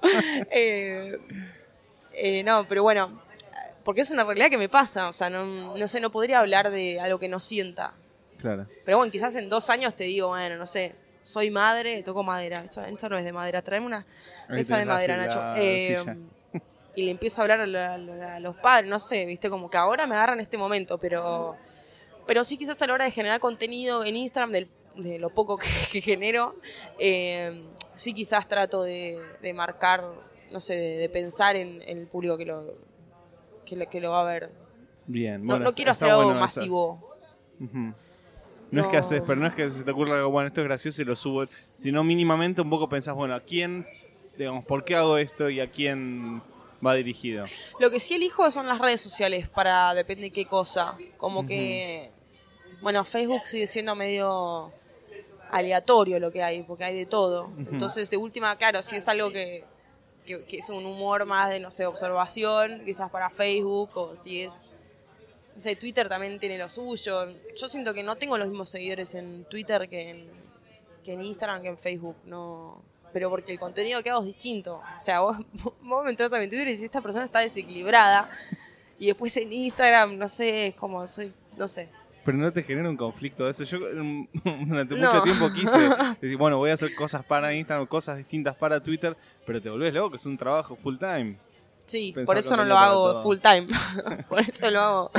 No, pero bueno, porque es una realidad que me pasa, o sea, no sé, no podría hablar de algo que no sienta. Claro. Pero bueno, quizás en 2 años te digo, bueno, no sé, soy madre, toco madera, esto no es de madera, tráeme una mesa de madera, Nacho. Y le empiezo a hablar a los padres, no sé, viste, como que ahora me agarran en este momento, pero sí quizás a la hora de generar contenido en Instagram, de lo poco que genero, sí quizás trato de marcar, no sé, de pensar en el público que lo va a ver. Bien. Bueno, no quiero hacer algo masivo. No es que haces, pero no es que se te ocurra algo, bueno, esto es gracioso y lo subo, sino mínimamente un poco pensás, bueno, ¿a quién, digamos, por qué hago esto y a quién va dirigido? Lo que sí elijo son las redes sociales para depende de qué cosa. Como que, bueno, Facebook sigue siendo medio aleatorio lo que hay, porque hay de todo. Entonces, de última, claro, si es algo que es un humor más de, no sé, observación, quizás para Facebook, o si es... No sé, Twitter también tiene lo suyo. Yo siento que no tengo los mismos seguidores en Twitter que en Instagram, que en Facebook, no... Pero porque el contenido que hago es distinto. O sea, vos me entras a mi Twitter y decís, esta persona está desequilibrada. Y después en Instagram, no sé, es como soy, no sé. Pero no te genera un conflicto de eso. Yo durante mucho tiempo quise decir, bueno, voy a hacer cosas para Instagram, cosas distintas para Twitter, pero te volvés loco, que es un trabajo full time. Sí, por eso no lo hago full time. Por eso lo hago.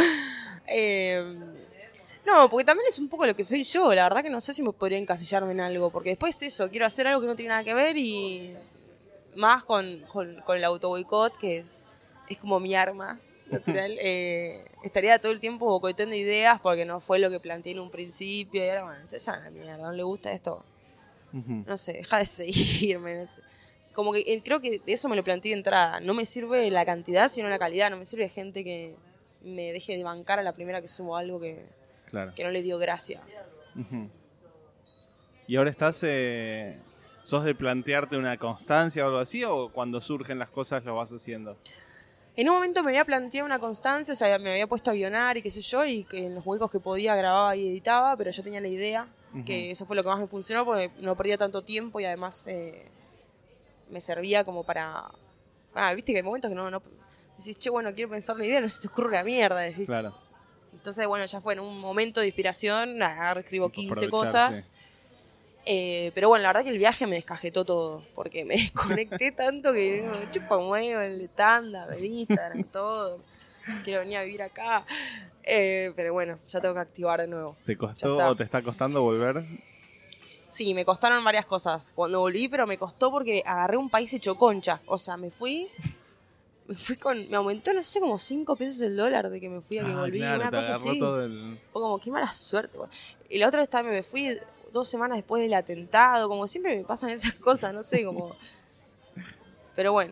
No, porque también es un poco lo que soy yo. La verdad que no sé si me podría encasillarme en algo. Porque después eso, quiero hacer algo que no tiene nada que ver y más con el autoboicot, que es como mi arma natural. Estaría todo el tiempo boicoteando ideas porque no fue lo que planteé en un principio. Y ahora, bueno, se llama la mierda, no le gusta esto. No sé, deja de seguirme. Como que creo que de eso me lo planteé de entrada. No me sirve la cantidad, sino la calidad. No me sirve gente que me deje de bancar a la primera que subo algo que no le dio gracia. Uh-huh. ¿Y ahora sos de plantearte una constancia o algo así, o cuando surgen las cosas lo vas haciendo? En un momento me había planteado una constancia, o sea, me había puesto a guionar y qué sé yo, y que en los huecos que podía grababa y editaba, pero yo tenía la idea, que eso fue lo que más me funcionó, porque no perdía tanto tiempo y además me servía como para... viste que hay momentos que no decís, che, bueno, quiero pensar una idea, no se te ocurre una mierda, decís. Claro. Entonces, bueno, ya fue en un momento de inspiración, escribo 15 cosas. Sí. Pero bueno, la verdad que el viaje me descajetó todo, porque me desconecté tanto que chupa un huevo, el tanda, el Instagram, todo. Quiero venir a vivir acá. Pero bueno, ya tengo que activar de nuevo. ¿Te costó o te está costando volver? Sí, me costaron varias cosas cuando volví, pero me costó porque agarré un país hecho concha. O sea, me aumentó, no sé, como 5 pesos el dólar de que me fui a que volví. Claro, una cosa así. Fue como, qué mala suerte. Y la otra vez también me fui 2 semanas después del atentado, como siempre me pasan esas cosas, no sé, como... Pero bueno,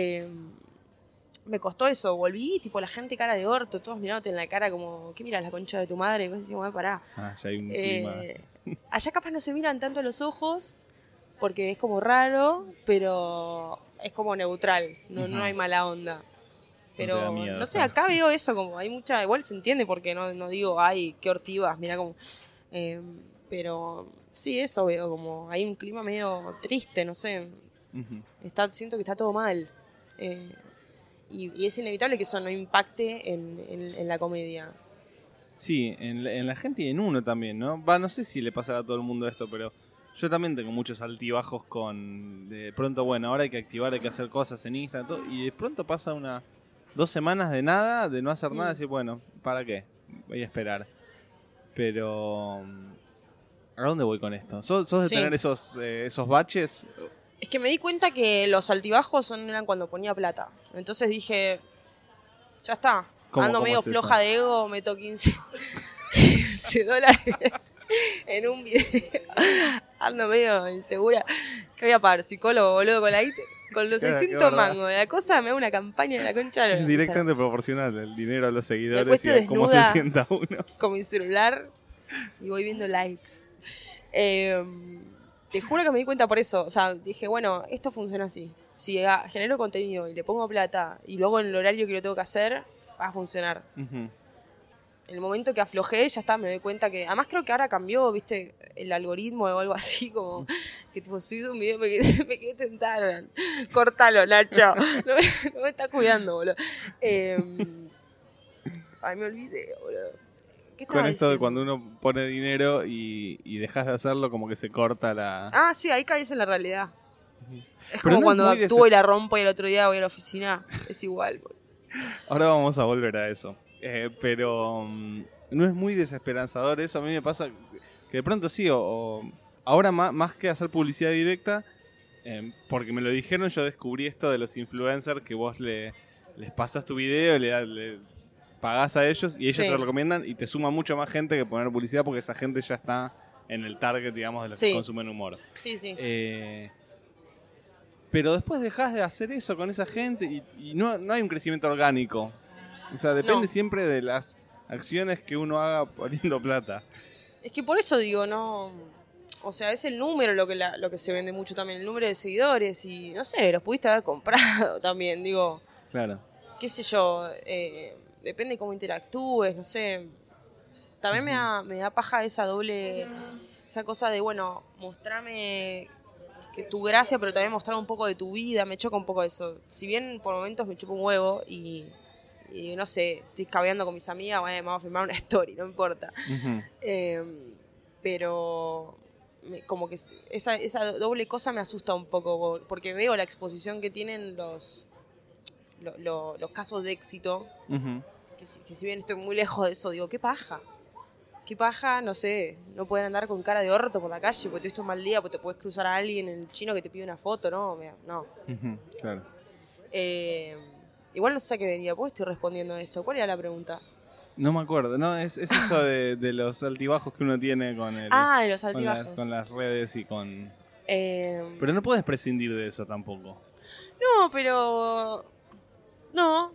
me costó eso, volví, tipo la gente cara de orto, todos mirándote en la cara como, ¿qué miras la concha de tu madre? Y vos decís, bueno, pará. Ya hay un clima. Allá capaz no se miran tanto a los ojos, porque es como raro, pero es como neutral, no hay mala onda. Pero, miedo, no sé, acá veo eso, como hay mucha, igual se entiende porque no digo, ay, qué ortivas, mirá como... pero sí, eso veo, como hay un clima medio triste, no sé. Siento que está todo mal. Y es inevitable que eso no impacte en la comedia. Sí, en la gente y en uno también, ¿no? No sé si le pasará a todo el mundo esto, pero yo también tengo muchos altibajos con... De pronto, bueno, ahora hay que activar, hay que hacer cosas en Instagram, todo, y de pronto pasa 2 semanas de nada, de no hacer nada, y decir, bueno, ¿para qué? Voy a esperar. Pero... ¿a dónde voy con esto? ¿Sos de tener esos baches? Es que me di cuenta que los altibajos eran cuando ponía plata. Entonces dije, ya está. Ando medio floja de ego, meto 15 $15 en un video. Ando medio insegura. ¿Qué voy a pagar? ¿Psicólogo, boludo? Con los 600 mangos de la cosa me hago una campaña de la concha. Directamente proporcional el dinero a los seguidores y a cómo se sienta uno. Con mi celular y voy viendo likes. Te juro que me di cuenta por eso. O sea, dije, bueno, esto funciona así. Si genero contenido y le pongo plata y luego en el horario que lo tengo que hacer, va a funcionar. En el momento que aflojé, ya está, me doy cuenta que... Además creo que ahora cambió, viste, el algoritmo o algo así, como que tipo, subís un video y me quedé tentada. Cortalo, Nacho. No me está cuidando, boludo. Ay, me olvidé, boludo. Con esto de cuando uno pone dinero y dejas de hacerlo, como que se corta la... sí, ahí caes en la realidad. Es como cuando actúo y la rompo y el otro día voy a la oficina. Es igual. Ahora vamos a volver a eso. Pero no es muy desesperanzador eso. A mí me pasa que de pronto sí, ahora más que hacer publicidad directa, porque me lo dijeron, yo descubrí esto de los influencers, que vos les pasas tu video, le pagás a ellos y ellos te lo recomiendan y te suma mucho más gente que poner publicidad porque esa gente ya está en el target, digamos, de los que consumen humor. Sí. Pero después dejás de hacer eso con esa gente y no hay un crecimiento orgánico. O sea, depende siempre de las acciones que uno haga poniendo plata. Es que por eso digo, no... O sea, es el número lo que se vende mucho también, el número de seguidores y, no sé, los pudiste haber comprado también, digo... Claro. Qué sé yo, depende de cómo interactúes, no sé. También me da paja esa cosa de, bueno, mostrame que tu gracia, pero también mostrar un poco de tu vida, me choca un poco eso. Si bien por momentos me chupa un huevo y no sé, estoy escabeando con mis amigas, bueno, vamos a filmar una story, no importa. Pero como que esa doble cosa me asusta un poco, porque veo la exposición que tienen los casos de éxito, que si bien estoy muy lejos de eso, digo, qué paja, no sé, no poder andar con cara de orto por la calle porque tuviste un mal día, porque te puedes cruzar a alguien en el chino que te pide una foto, no. Claro. Igual no sé a qué venía, ¿por qué estoy respondiendo a esto? ¿Cuál era la pregunta? No me acuerdo, no, es eso de los altibajos que uno tiene con de los altibajos. Con las redes y con Pero no puedes prescindir de eso tampoco. No, pero... No.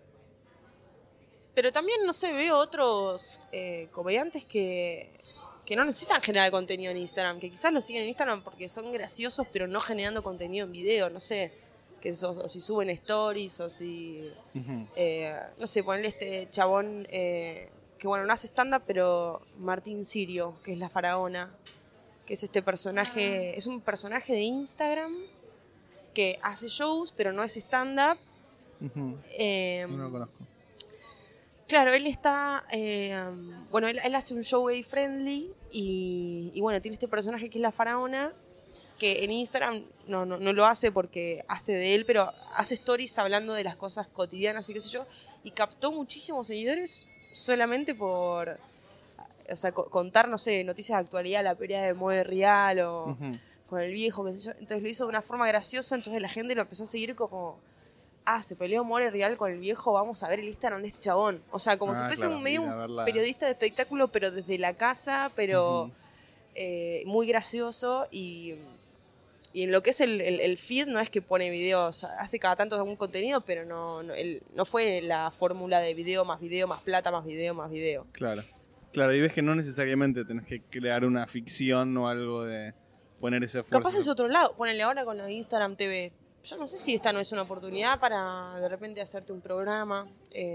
Pero también, no sé, veo otros comediantes que no necesitan generar contenido en Instagram, que quizás lo siguen en Instagram porque son graciosos, pero no generando contenido en video, no sé, o si suben stories, o si, no sé, ponerle este chabón, que bueno, no hace stand-up, pero Martín Sirio, que es la faraona, que es este personaje, es un personaje de Instagram que hace shows, pero no es stand-up. No lo conozco. Claro, él está, bueno, él hace un show gay friendly y bueno, tiene este personaje que es la faraona, que en Instagram no lo hace porque hace de él, pero hace stories hablando de las cosas cotidianas y qué sé yo, y captó muchísimos seguidores solamente por, o sea, contar, no sé, noticias de actualidad, la pelea de Moe Real o con el viejo, qué sé yo. Entonces lo hizo de una forma graciosa, entonces la gente lo empezó a seguir como... se peleó More Real con el viejo, vamos a ver el Instagram de este chabón. O sea, como si fuese un medio un periodista de espectáculo, pero desde la casa, pero muy gracioso. Y en lo que es el feed, no es que pone videos, hace cada tanto algún contenido, pero no fue la fórmula de video, más plata, más video, más video. Claro. Claro, y ves que no necesariamente tenés que crear una ficción o algo de poner ese esfuerzo. Capaz es otro lado, ponele ahora con la Instagram TV. Yo no sé si esta no es una oportunidad para de repente hacerte un programa.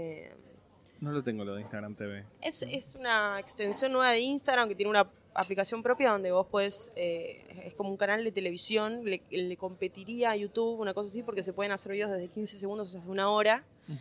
No lo tengo lo de Instagram TV. Es una extensión nueva de Instagram que tiene una aplicación propia donde vos podés, es como un canal de televisión, le competiría a YouTube, una cosa así, porque se pueden hacer videos desde 15 segundos hasta 1 hora.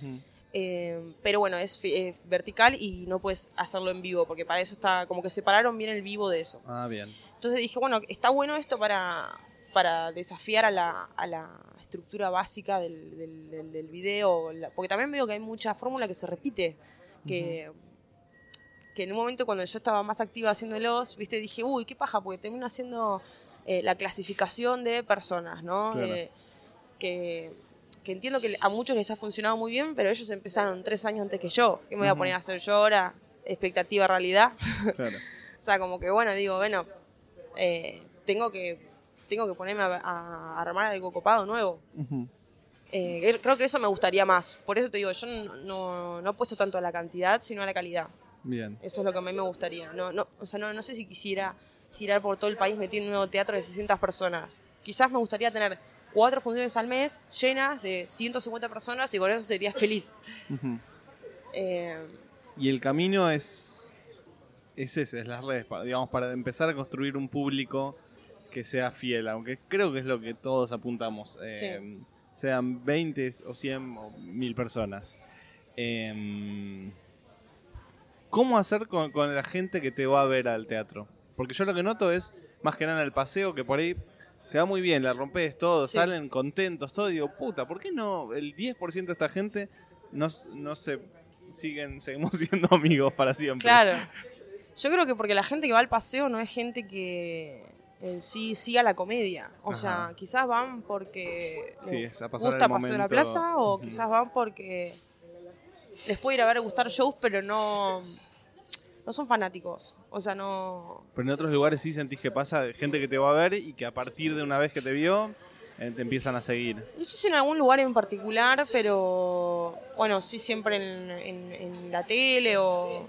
Pero bueno, es vertical y no puedes hacerlo en vivo, porque para eso está, como que separaron bien el vivo de eso. Ah, bien. Entonces dije, bueno, está bueno esto para desafiar a la estructura básica del video, porque también veo que hay mucha fórmula que se repite, que en un momento cuando yo estaba más activa haciéndolos, viste, dije, uy, qué paja, porque termino haciendo la clasificación de personas, ¿no? Claro. Que entiendo que a muchos les ha funcionado muy bien, pero ellos empezaron 3 años antes que yo. ¿Qué me voy a poner a hacer yo ahora? Expectativa, realidad. Claro. O sea, como que bueno, digo, bueno, tengo que ponerme a armar algo copado nuevo. Creo que eso me gustaría más. Por eso te digo, yo no apuesto tanto a la cantidad, sino a la calidad. Bien. Eso es lo que a mí me gustaría. O sea, no sé si quisiera girar por todo el país metiendo un nuevo teatro de 600 personas. Quizás me gustaría tener 4 funciones al mes llenas de 150 personas y con eso sería feliz. Y el camino es ese, es las redes, digamos, para empezar a construir un público que sea fiel, aunque creo que es lo que todos apuntamos, Sí. sean 20 o 100 o 1000 personas. ¿Cómo hacer con la gente que te va a ver al teatro? Porque yo lo que noto es, más que nada en el paseo, que por ahí te va muy bien, la rompes todo, Sí. salen contentos, todo, y digo, puta, ¿por qué no el 10% de esta gente no se seguimos siendo amigos para siempre? Claro. Yo creo que porque la gente que va al paseo no es gente que en sí siga la comedia. O sea, quizás van porque Sí, les es a pasar gusta el Paseo de la momento. Plaza, o quizás van porque les puede ir a ver gustar shows, pero no son fanáticos. O sea, no... Pero en otros lugares sí sentís que pasa gente que te va a ver y que a partir de una vez que te vio, te empiezan a seguir. No sé si en algún lugar en particular, pero bueno, sí siempre en la tele o...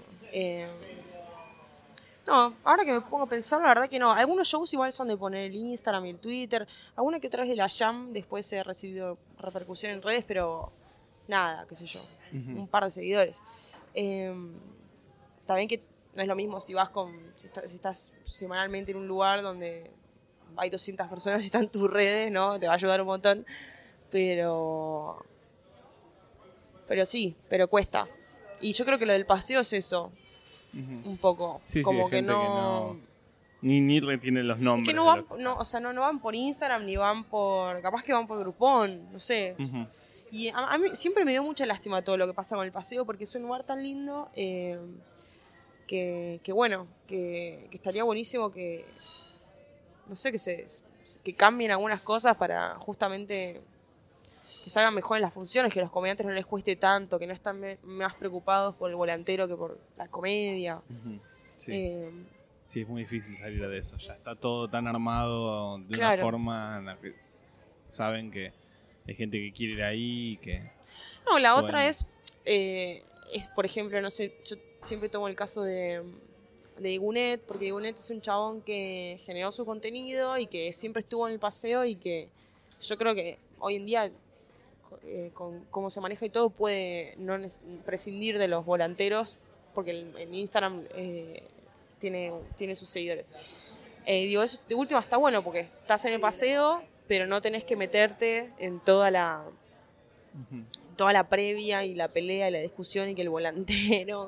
no, ahora que me pongo a pensar, la verdad que no. Algunos shows igual son de poner el Instagram y el Twitter. Alguna que otra vez de la Jam después he recibido repercusión en redes, pero nada, qué sé yo. Un par de seguidores. También que no es lo mismo si vas si estás semanalmente en un lugar donde hay 200 personas y están tus redes, ¿no? Te va a ayudar un montón. Pero sí, pero cuesta. Y yo creo que lo del paseo es eso. Un poco. Sí, como hay que gente no... Ni retienen los nombres. Es que no van, o sea, no van por Instagram ni van por... Capaz que van por Groupon, no sé. Y a mí siempre me dio mucha lástima todo lo que pasa con el paseo porque es un lugar tan lindo que bueno, que estaría buenísimo que, no sé, que cambien algunas cosas para justamente que se hagan mejor en las funciones, que a los comediantes no les cueste tanto, que no están más preocupados por el volantero que por la comedia. Sí. sí, es muy difícil salir de eso. Ya está todo tan armado de una Claro. forma en la que saben que hay gente que quiere ir ahí y que... No, la Bueno. otra es, por ejemplo, no sé, yo siempre tomo el caso de Igunet, porque Igunet es un chabón que generó su contenido y que siempre estuvo en el paseo y que yo creo que hoy en día, con cómo se maneja y todo, puede no prescindir de los volanteros, porque en Instagram tiene sus seguidores. Digo, eso de última está bueno porque estás en el paseo, pero no tenés que meterte en toda la previa y la pelea y la discusión y que el volantero.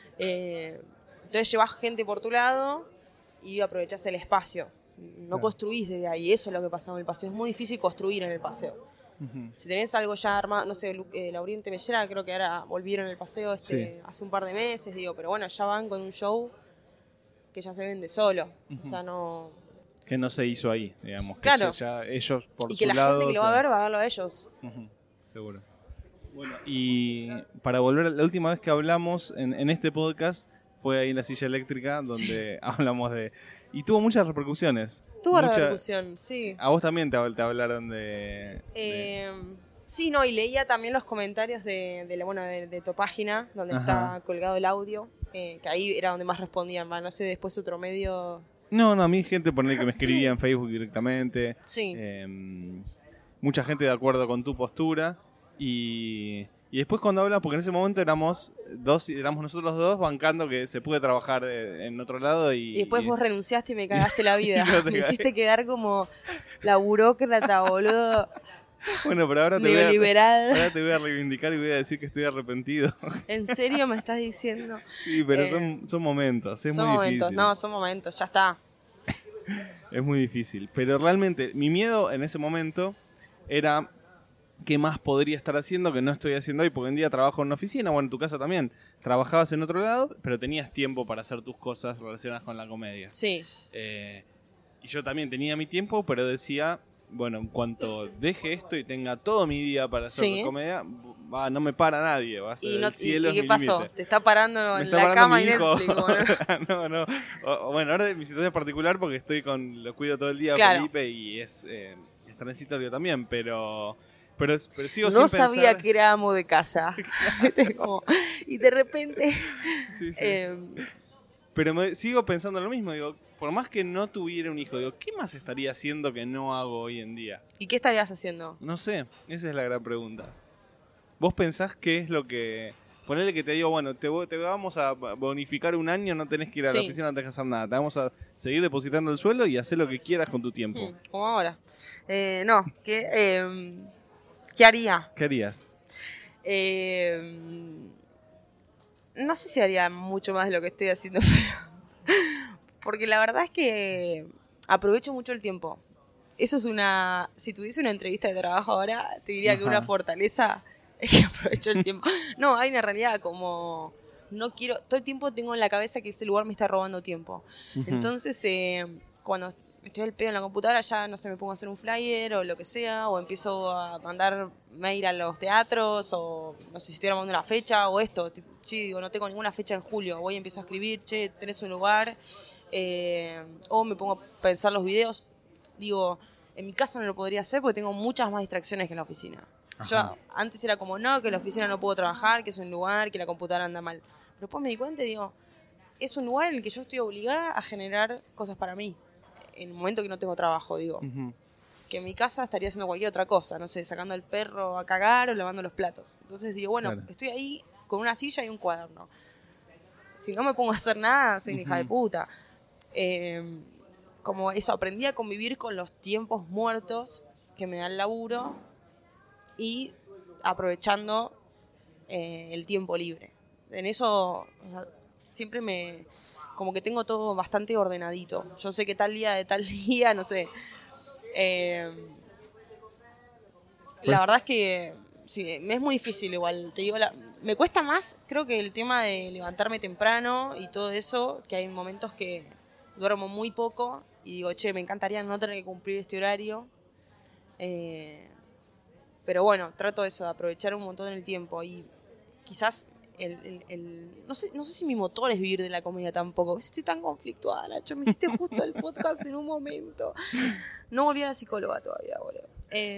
Entonces llevas gente por tu lado y aprovechás el espacio. No Claro. construís desde ahí. Eso es lo que pasa en el paseo. Es muy difícil construir en el paseo. Si tenés algo ya armado, no sé, Lauriente Mellera, creo que ahora volvieron el paseo hace un par de meses, digo, pero bueno, ya van con un show que ya se vende solo. O sea, no. Que no se hizo ahí, digamos. Que Claro. ya ellos por Y que su la lado, gente que lo va a ver va a verlo a ellos. Ujú, seguro. Bueno, y para volver, la última vez que hablamos en este podcast fue ahí en la silla eléctrica, donde hablamos de... Y tuvo muchas repercusiones. Tuvo repercusión, sí. A vos también te hablaron de... Sí, no, y leía también los comentarios de tu página, donde Ajá. está colgado el audio, que ahí era donde más respondían, no sé, después otro medio... No, a mí gente poner que me escribía en Facebook directamente. Sí. Mucha gente de acuerdo con tu postura. Y después cuando hablas, porque en ese momento éramos nosotros dos bancando que se puede trabajar en otro lado. Y después vos renunciaste y me cagaste la vida. Yo te Me cagué. hiciste quedar como la burócrata, boludo, Bueno, pero ahora neoliberal. ahora te voy a reivindicar y voy a decir que estoy arrepentido. ¿En serio me estás diciendo? Sí, pero son momentos, es Son muy momentos, difícil. no, son momentos, ya está. Es muy difícil. Pero realmente, mi miedo en ese momento era qué más podría estar haciendo que no estoy haciendo hoy, porque hoy en día trabajo en una oficina, bueno, en tu casa también. Trabajabas en otro lado, pero tenías tiempo para hacer tus cosas relacionadas con la comedia. Sí, Y yo también tenía mi tiempo, pero decía, bueno, en cuanto deje esto y tenga todo mi día para hacer Sí. comedia, no me para nadie. Va a ser y, no, el cielo y es ¿qué mi pasó? límite. Te está parando Me en está la parando cama mi y hijo. Netflix, boludo. No. Bueno, ahora mi situación es particular porque lo cuido todo el día, Claro. Felipe, y es transitorio también, pero sigo No sin sabía pensar... que era amo de casa. Viste, como- y de repente... Sí, sí. eh, Pero sigo pensando lo mismo, digo, por más que no tuviera un hijo, digo, ¿qué más estaría haciendo que no hago hoy en día? ¿Y qué estarías haciendo? No sé, esa es la gran pregunta. ¿Vos pensás qué es lo que... Ponele que te digo, bueno, te vamos a bonificar un año, no tenés que ir a la Sí. oficina, no tenés que hacer nada. Te vamos a seguir depositando el sueldo y hacer lo que quieras con tu tiempo. Como ahora. No, ¿qué haría? ¿Qué harías? No sé si haría mucho más de lo que estoy haciendo, pero... Porque la verdad es que aprovecho mucho el tiempo. Eso es una... Si tuviese una entrevista de trabajo ahora, te diría que Ajá. una fortaleza es que aprovecho el tiempo. No, hay una realidad como... No quiero... Todo el tiempo tengo en la cabeza que ese lugar me está robando tiempo. Entonces, cuando estoy al pedo en la computadora, ya, no sé, me pongo a hacer un flyer o lo que sea, o empiezo a mandar mail a los teatros, o no sé si estoy armando una fecha, o esto. Che, digo, no tengo ninguna fecha en julio. Voy y empiezo a escribir, che, tenés un lugar. O me pongo a pensar los videos. Digo, en mi casa no lo podría hacer porque tengo muchas más distracciones que en la oficina. Ajá. Yo antes era como, no, que en la oficina no puedo trabajar, que es un lugar, que la computadora anda mal. Pero después me di cuenta y digo, es un lugar en el que yo estoy obligada a generar cosas para mí. En el momento que no tengo trabajo, digo. Ujú. Que en mi casa estaría haciendo cualquier otra cosa, no sé, sacando al perro a cagar o lavando los platos. Entonces digo, bueno, Claro. estoy ahí con una silla y un cuaderno. Si no me pongo a hacer nada, soy una hija de puta. Como eso, aprendí a convivir con los tiempos muertos que me da el laburo y aprovechando el tiempo libre. En eso, o sea, siempre como que tengo todo bastante ordenadito. Yo sé que tal día de tal día, no sé. La verdad es que sí, me es muy difícil igual, te digo, me cuesta más, creo que el tema de levantarme temprano y todo eso, que hay momentos que duermo muy poco y digo, che, me encantaría no tener que cumplir este horario. Pero bueno, trato eso, de aprovechar un montón el tiempo y quizás no sé si mi motor es vivir de la comedia tampoco. Estoy tan conflictuada, Nacho. Me hiciste justo el podcast en un momento. No volví a la psicóloga todavía, boludo.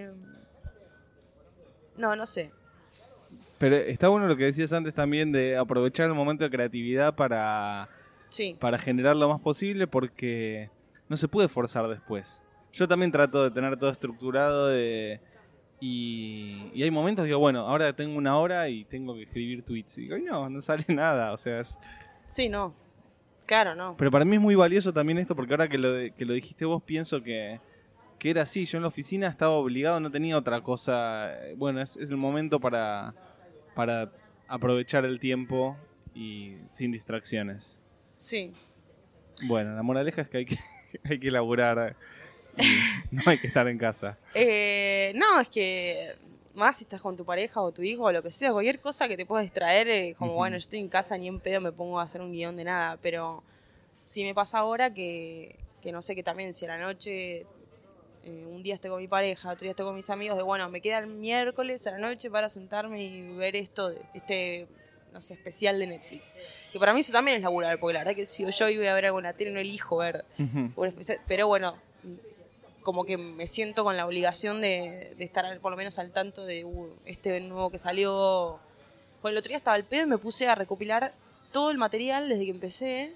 No sé. Pero está bueno lo que decías antes también de aprovechar el momento de creatividad para generar lo más posible, porque no se puede forzar después. Yo también trato de tener todo estructurado y hay momentos, digo, bueno, ahora tengo una hora y tengo que escribir tweets. Y digo, no sale nada, o sea, Sí, no. Claro, no. Pero para mí es muy valioso también esto, porque ahora que lo dijiste vos, pienso que era así. Yo en la oficina estaba obligado, no tenía otra cosa. Bueno, es el momento para aprovechar el tiempo y sin distracciones. Sí. Bueno, la moraleja es que hay que laburar y no hay que estar en casa. No, es que más si estás con tu pareja o tu hijo o lo que sea, cualquier cosa que te pueda distraer, como bueno, yo estoy en casa ni en pedo me pongo a hacer un guión de nada, pero sí me pasa ahora que no sé, que también si a la noche un día estoy con mi pareja, otro día estoy con mis amigos, de bueno, me queda el miércoles a la noche para sentarme y ver no sé, especial de Netflix. Que para mí eso también es laburar, porque la verdad que si yo voy a ver algo en la tele no elijo ver un especial, pero bueno, como que me siento con la obligación de estar por lo menos al tanto de este nuevo que salió. Pues el otro día estaba al pedo y me puse a recopilar todo el material desde que empecé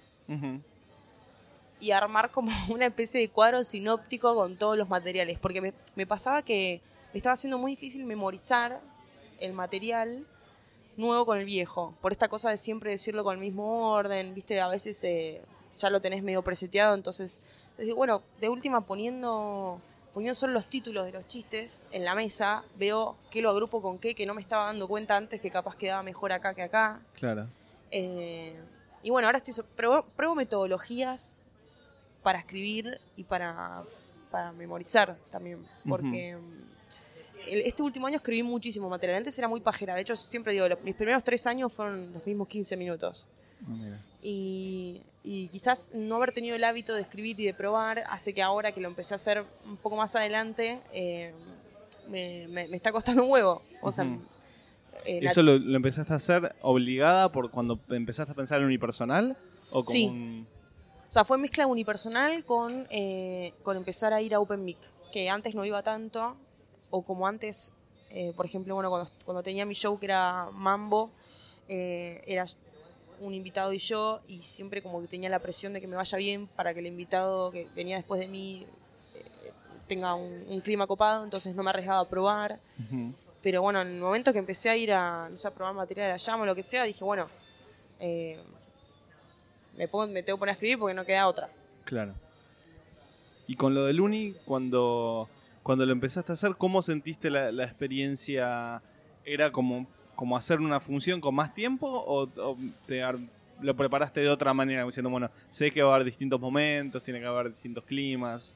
y armar como una especie de cuadro sinóptico con todos los materiales, porque me pasaba que me estaba haciendo muy difícil memorizar el material nuevo con el viejo, por esta cosa de siempre decirlo con el mismo orden, viste, a veces ya lo tenés medio preseteado, entonces bueno, de última poniendo solo los títulos de los chistes en la mesa, veo qué lo agrupo con qué, que no me estaba dando cuenta antes, que capaz quedaba mejor acá que acá. Claro. Y bueno, ahora pruebo metodologías para escribir y para memorizar también, porque este último año escribí muchísimo material. Antes era muy pajera, de hecho siempre digo, mis primeros 3 años fueron los mismos 15 minutos. Y quizás no haber tenido el hábito de escribir y de probar hace que ahora que lo empecé a hacer un poco más adelante me está costando un huevo. O sea, ¿Eso lo empezaste a hacer obligada por cuando empezaste a pensar en unipersonal? ¿O como sí. O sea, fue mezcla unipersonal con empezar a ir a Open Mic, que antes no iba tanto, o como antes, por ejemplo, bueno, cuando tenía mi show que era Mambo, era un invitado y yo, y siempre como que tenía la presión de que me vaya bien para que el invitado que venía después de mí tenga un clima copado, entonces no me arriesgaba a probar. Pero bueno, en el momento que empecé a ir a probar material a Llama o lo que sea, dije, bueno, me tengo que poner a escribir porque no queda otra. Claro. Y con lo del Uni, cuando lo empezaste a hacer, ¿cómo sentiste la experiencia? ¿Era como hacer una función con más tiempo o lo preparaste de otra manera? Diciendo, bueno, sé que va a haber distintos momentos, tiene que haber distintos climas.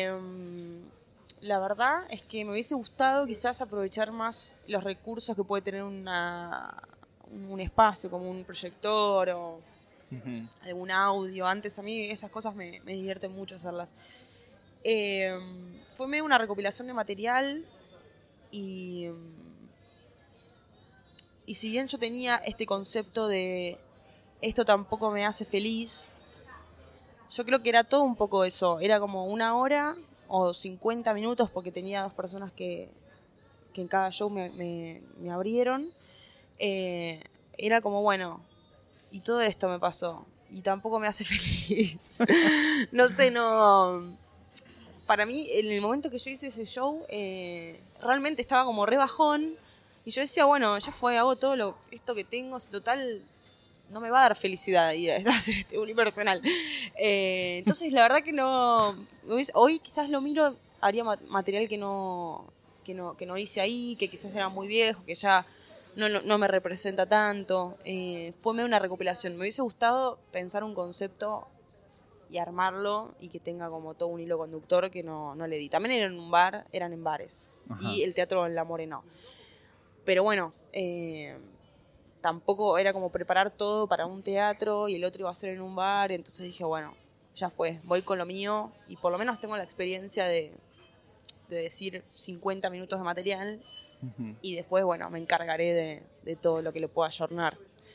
La verdad es que me hubiese gustado quizás aprovechar más los recursos que puede tener un espacio, como un proyector o algún audio. Antes a mí esas cosas me divierten mucho hacerlas. Fue medio una recopilación de material y si bien yo tenía este concepto de esto tampoco me hace feliz, yo creo que era todo un poco eso. Era como 1 hora o 50 minutos porque tenía 2 personas que en cada show me abrieron. Era como, bueno, y todo esto me pasó y tampoco me hace feliz. No sé, no... Para mí, en el momento que yo hice ese show, realmente estaba como re bajón. Y yo decía, bueno, ya fue, hago todo esto que tengo, si total no me va a dar felicidad ir a hacer este unipersonal. Entonces, la verdad que no... Hoy quizás lo miro, haría material que no hice ahí, que quizás era muy viejo, que ya no me representa tanto. Fue medio una recopilación. Me hubiese gustado pensar un concepto y armarlo y que tenga como todo un hilo conductor que no le di. También eran en bares. Ajá. Y el teatro en La Moreno. Pero bueno, tampoco era como preparar todo para un teatro y el otro iba a ser en un bar, entonces dije, bueno, ya fue, voy con lo mío y por lo menos tengo la experiencia de decir 50 minutos de material y después, bueno, me encargaré de todo lo que le pueda ayornar.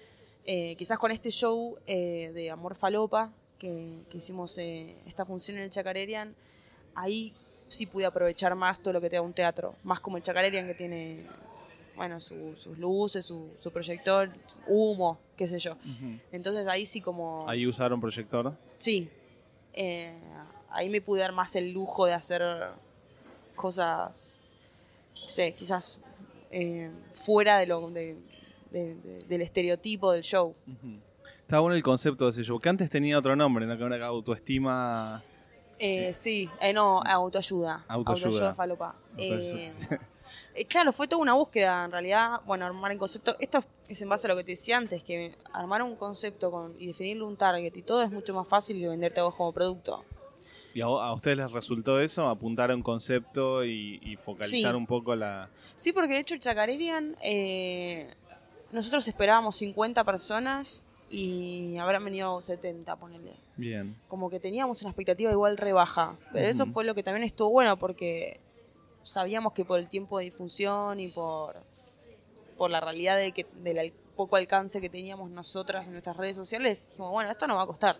Quizás con este show de Amor Falopa, que hicimos esta función en el Chacarerian, ahí sí pude aprovechar más todo lo que te da un teatro. Más como el Chacarerian, que tiene, bueno, sus luces, su proyector, humo, qué sé yo. Entonces ahí sí como... Ahí usaron proyector. Sí. Ahí me pude dar más el lujo de hacer cosas, no sé, quizás fuera del estereotipo del show. Está bueno el concepto de ese show, que antes tenía otro nombre, ¿no? Que era autoestima... Sí, no, autoayuda. Autoayuda falopa. Claro, fue toda una búsqueda en realidad, bueno, armar el concepto. Esto es en base a lo que te decía antes, que armar un concepto y definirle un target y todo es mucho más fácil que venderte a vos como producto. ¿Y a ustedes les resultó eso? ¿Apuntar a un concepto y focalizar un poco la...? Sí, porque de hecho el Chacarerian, nosotros esperábamos 50 personas y habrán venido 70, ponele. Bien. Como que teníamos una expectativa igual re baja. Pero eso fue lo que también estuvo bueno, porque sabíamos que por el tiempo de difusión y por la realidad del poco alcance que teníamos nosotras en nuestras redes sociales, dijimos, bueno, esto nos va a costar.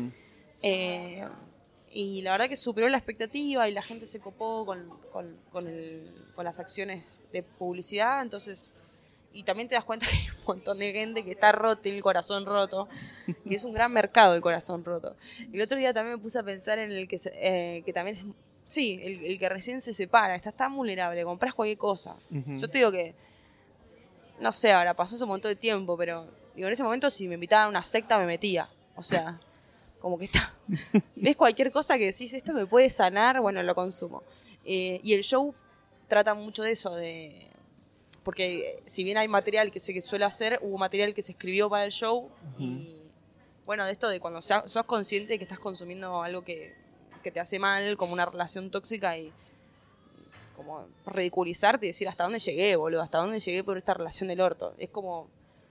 Y la verdad que superó la expectativa y la gente se copó con las acciones de publicidad, entonces... Y también te das cuenta que hay un montón de gente que está rota, tiene el corazón roto, que es un gran mercado el corazón roto. El otro día también me puse a pensar en el que también es... Sí, el que recién se separa, estás tan vulnerable, compras cualquier cosa. Yo te digo que, no sé, ahora pasó hace un montón de tiempo, pero digo, en ese momento si me invitaban a una secta me metía. O sea, como que está... ¿Ves cualquier cosa que decís, esto me puede sanar? Bueno, lo consumo. Y el show trata mucho de eso, porque si bien hay material que se suele hacer, hubo material que se escribió para el show y bueno, de esto de cuando sos consciente de que estás consumiendo algo que te hace mal, como una relación tóxica y como ridiculizarte y decir hasta dónde llegué, boludo, hasta dónde llegué por esta relación del orto. Es como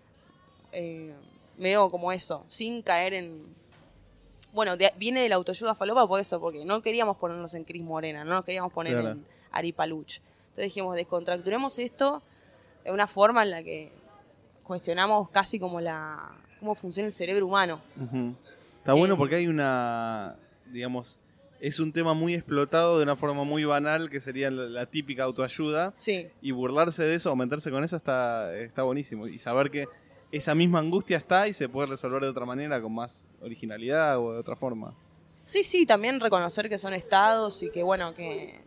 medio como eso, sin caer en... Bueno, viene de la autoayuda falopa por eso, porque no queríamos ponernos en Cris Morena, no nos queríamos poner en Ari Paluch. Entonces dijimos, descontracturemos esto de una forma en la que cuestionamos casi como cómo funciona el cerebro humano. Está bueno porque hay una, digamos, es un tema muy explotado de una forma muy banal, que sería la típica autoayuda. Sí. Y burlarse de eso o meterse con eso está buenísimo. Y saber que esa misma angustia está y se puede resolver de otra manera, con más originalidad o de otra forma. Sí, también reconocer que son estados y que, bueno, que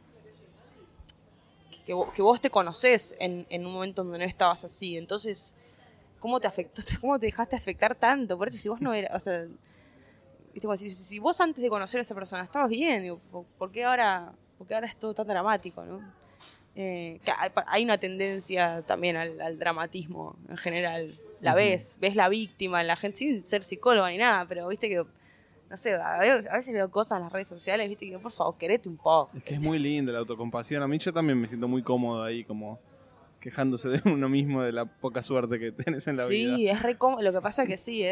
vos te conocés en un momento donde no estabas así. Entonces, ¿cómo te afectó? ¿Cómo te dejaste afectar tanto? Por eso, si vos no eras... O sea, si vos antes de conocer a esa persona estabas bien, digo, ¿por qué ahora es todo tan dramático, no? Hay una tendencia también al dramatismo en general. Ves la víctima, la gente, sin ser psicóloga ni nada, pero viste que... No sé, a veces veo cosas en las redes sociales, viste, que por favor, querete un poco. Es que es muy lindo la autocompasión. A mí yo también me siento muy cómodo ahí, como quejándose de uno mismo, de la poca suerte que tenés en la vida. Sí, es re cómodo. Lo que pasa es que sí,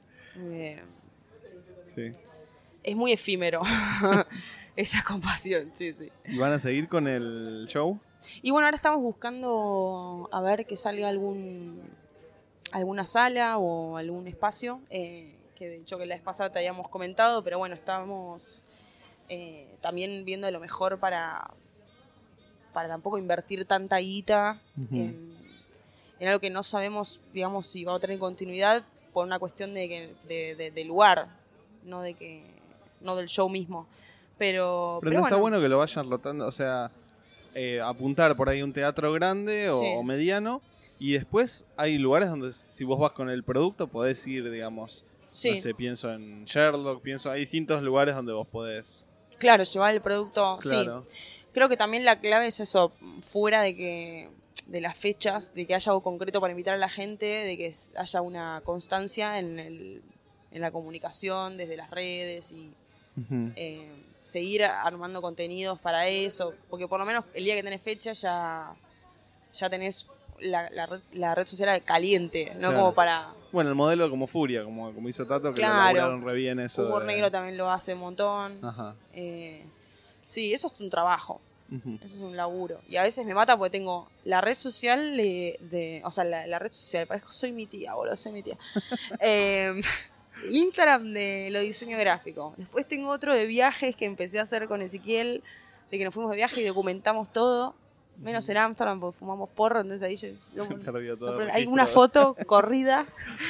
sí. Es muy efímero esa compasión, sí. ¿Y van a seguir con el show? Y bueno, ahora estamos buscando a ver que salga alguna sala o algún espacio, que de hecho que la vez pasada te habíamos comentado, pero bueno, estamos también viendo lo mejor para tampoco invertir tanta guita en algo que no sabemos, digamos, si va a tener continuidad por una cuestión de lugar, no del show mismo. Pero no está bueno que lo vayan rotando, o sea, apuntar por ahí un teatro grande o mediano, y después hay lugares donde si vos vas con el producto podés ir, digamos... Sí. No sé, pienso en Sherlock, hay distintos lugares donde vos podés... Claro, llevar el producto, claro. Sí. Creo que también la clave es eso, fuera de las fechas, de que haya algo concreto para invitar a la gente, de que haya una constancia en la comunicación desde las redes y seguir armando contenidos para eso, porque por lo menos el día que tenés fecha ya tenés la red social caliente, ¿no? Claro. Como para... Bueno, el modelo como Furia, como hizo Tato, que lo laburaron re bien eso. Humor negro también lo hace un montón. Ajá. Sí, eso es un trabajo. Eso es un laburo. Y a veces me mata porque tengo la red social o sea, la red social, parezco, soy mi tía, boludo, soy mi tía. Instagram de lo diseño gráfico. Después tengo otro de viajes que empecé a hacer con Ezequiel, de que nos fuimos de viaje y documentamos todo. Menos en Amsterdam porque fumamos porro, entonces ahí hay una foto corrida.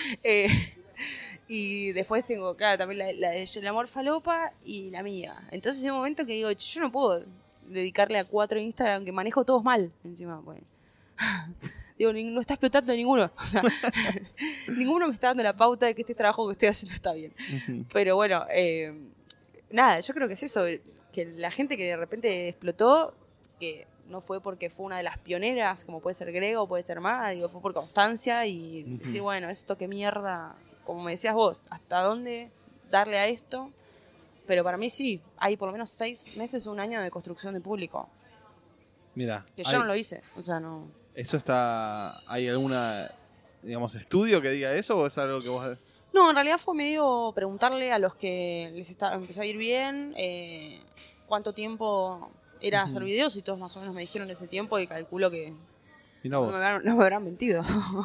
Y después tengo, claro, también la de El amor falopa y la mía. Entonces hay un momento que digo, yo no puedo dedicarle a 4 Instagram que manejo todos mal encima, pues. Digo, no está explotando ninguno. O sea, ninguno me está dando la pauta de que este trabajo que estoy haciendo está bien. Pero bueno, nada, yo creo que es eso, que la gente que de repente explotó, que no fue porque fue una de las pioneras, como puede ser Grego, puede ser Maga, digo, fue por constancia y decir, bueno, esto qué mierda, como me decías vos, ¿hasta dónde darle a esto? Pero para mí sí, hay por lo menos 6 meses, 1 año de construcción de público. Mira, que yo no lo hice, o sea, no. ¿Eso está, hay alguna, digamos, estudio que diga eso o es algo que vos... No, en realidad fue medio preguntarle a los que les empezó a ir bien cuánto tiempo era hacer videos y todos más o menos me dijeron ese tiempo y calculo que no me habrán mentido.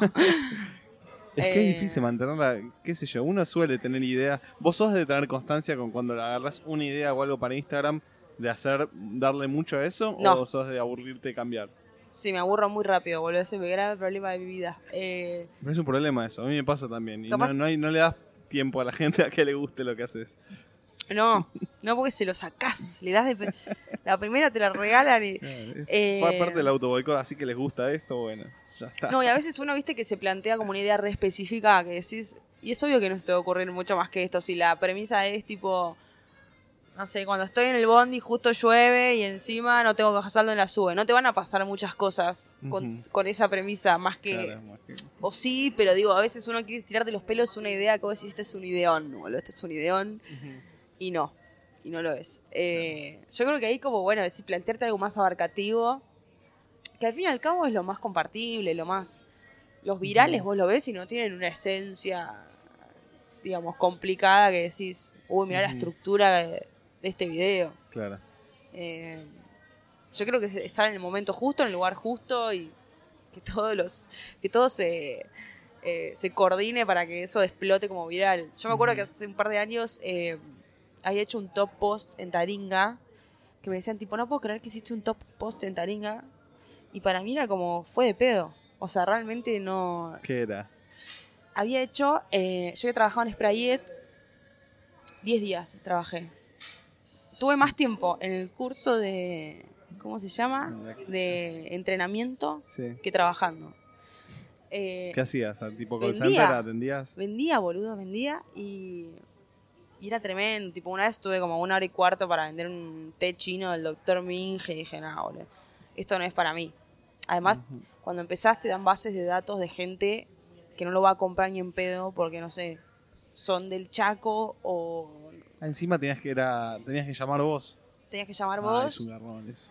Es que es difícil mantenerla, qué sé yo, uno suele tener ideas. ¿Vos sos de tener constancia con cuando agarrás una idea o algo para Instagram, de darle mucho a eso? No. ¿O sos de aburrirte y cambiar? Sí, me aburro muy rápido, boludo. Ese es el grave problema de mi vida. Pero es un problema eso, a mí me pasa también. Y Capaz... no le das tiempo a la gente a que le guste lo que haces. No porque se lo sacás. Le das la primera te la regalan y... Fue parte del autoboicot, así que les gusta esto, bueno, ya está. No, y a veces uno, viste, que se plantea como una idea re específica que decís... Y es obvio que no se te va a ocurrir mucho más que esto. Si la premisa es tipo... No sé, cuando estoy en el bondi justo llueve y encima no tengo que saldo en la sube. No te van a pasar muchas cosas con esa premisa, más que... Claro, más que... O sí, pero digo, a veces uno quiere tirar de los pelos una idea que vos decís, este es un ideón, boludo, este es un ideón. Y no lo es. Yo creo que ahí como, bueno, decir, plantearte algo más abarcativo, que al fin y al cabo es lo más compartible, lo más... Los virales vos lo ves y no tienen una esencia, digamos, complicada que decís, uy, mirá la estructura de este video. Claro. Yo creo que estar en el momento justo, en el lugar justo y que todo se coordine para que eso explote como viral. Yo me acuerdo que hace un par de años había hecho un top post en Taringa que me decían tipo, no puedo creer que hiciste un top post en Taringa, y para mí era como, fue de pedo. O sea, realmente no... ¿Qué era? Había hecho, yo había trabajado en Sprayet 10 días trabajé. Tuve más tiempo en el curso de, ¿cómo se llama? De entrenamiento que trabajando. ¿Qué hacías? ¿Tipo call vendía, center? ¿Atendías? Vendía, boludo, vendía y era tremendo. Tipo, una vez tuve como 1 hora y cuarto para vender un té chino del Dr. Ming y dije, no, boludo, esto no es para mí. Además, cuando empezaste dan bases de datos de gente que no lo va a comprar ni en pedo porque, no sé, son del Chaco o... Encima tenías que llamar vos. Tenías que llamar vos. Es un garrón eso.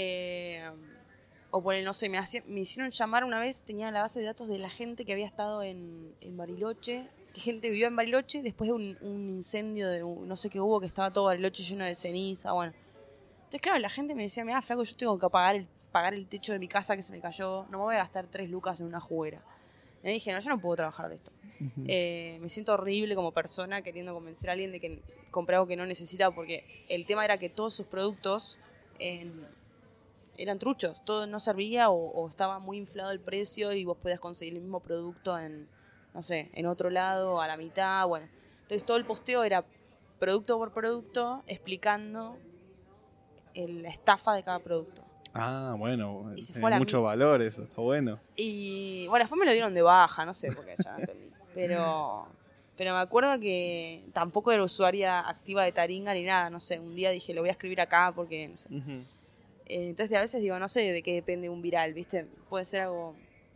O por el, no sé, me hicieron llamar una vez, tenía la base de datos de la gente que había estado en Bariloche, que gente vivió en Bariloche después de un incendio de no sé qué hubo, que estaba todo Bariloche lleno de ceniza, bueno. Entonces, claro, la gente me decía, mira, flaco, yo tengo que pagar el techo de mi casa que se me cayó, no me voy a gastar 3 lucas en una juguera. Me dije, no, yo no puedo trabajar de esto. Me siento horrible como persona queriendo convencer a alguien de que compre algo que no necesita, porque el tema era que todos sus productos eran truchos, todo no servía o estaba muy inflado el precio y vos podías conseguir el mismo producto en, no sé, en otro lado, a la mitad, bueno. Entonces todo el posteo era producto por producto explicando la estafa de cada producto. Ah, bueno, y se tiene mucho valor eso, está bueno. Y bueno, después me lo dieron de baja, no sé, porque ya entendí. Pero me acuerdo que tampoco era usuaria activa de Taringa ni nada, no sé. Un día dije, lo voy a escribir acá porque, no sé. Entonces a veces digo, no sé de qué depende un viral, ¿viste? Puede ser algo,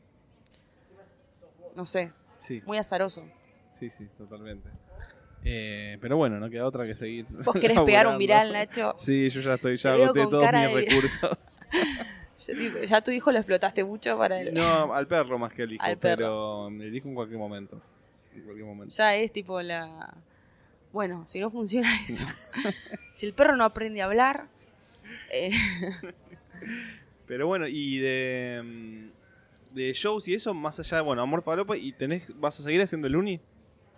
no sé, muy azaroso. Sí, totalmente. Pero bueno, no queda otra que seguir. ¿Vos querés pegar un viral, Nacho? Sí, yo ya agoté todos mis recursos. Ya tu hijo lo explotaste mucho para el... No, al perro más que al hijo, pero el hijo en cualquier momento. Ya es tipo la... Bueno, si no funciona eso. Si el perro no aprende a hablar... Pero bueno, y de shows y eso, más allá de, bueno, Amor Falopa, ¿y vas a seguir haciendo el uni?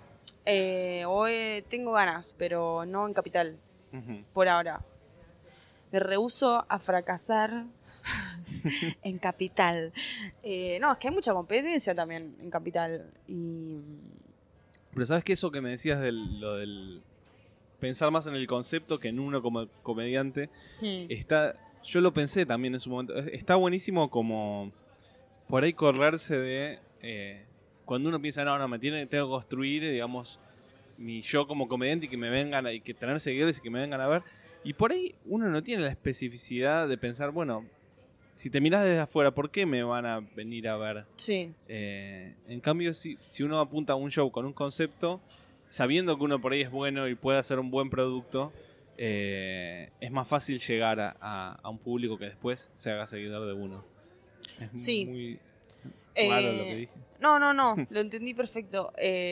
Hoy tengo ganas, pero no en Capital, Ujú. por ahora. Me rehúso a fracasar en Capital. No, es que hay mucha competencia también en Capital. Y Pero ¿sabes qué? Eso que me decías lo del pensar más en el concepto que en uno como comediante, yo lo pensé también en su momento, está buenísimo como por ahí correrse de cuando uno piensa, no, tengo que construir, digamos, mi yo como comediante y que me vengan y que tener seguidores y que me vengan a ver, y por ahí uno no tiene la especificidad de pensar, bueno, si te mirás desde afuera, ¿por qué me van a venir a ver? sí. En cambio, si uno apunta a un show con un concepto, sabiendo que uno por ahí es bueno y puede hacer un buen producto, es más fácil llegar a un público que después se haga seguidor de uno. Es Sí. muy raro lo que dije. No, lo entendí perfecto.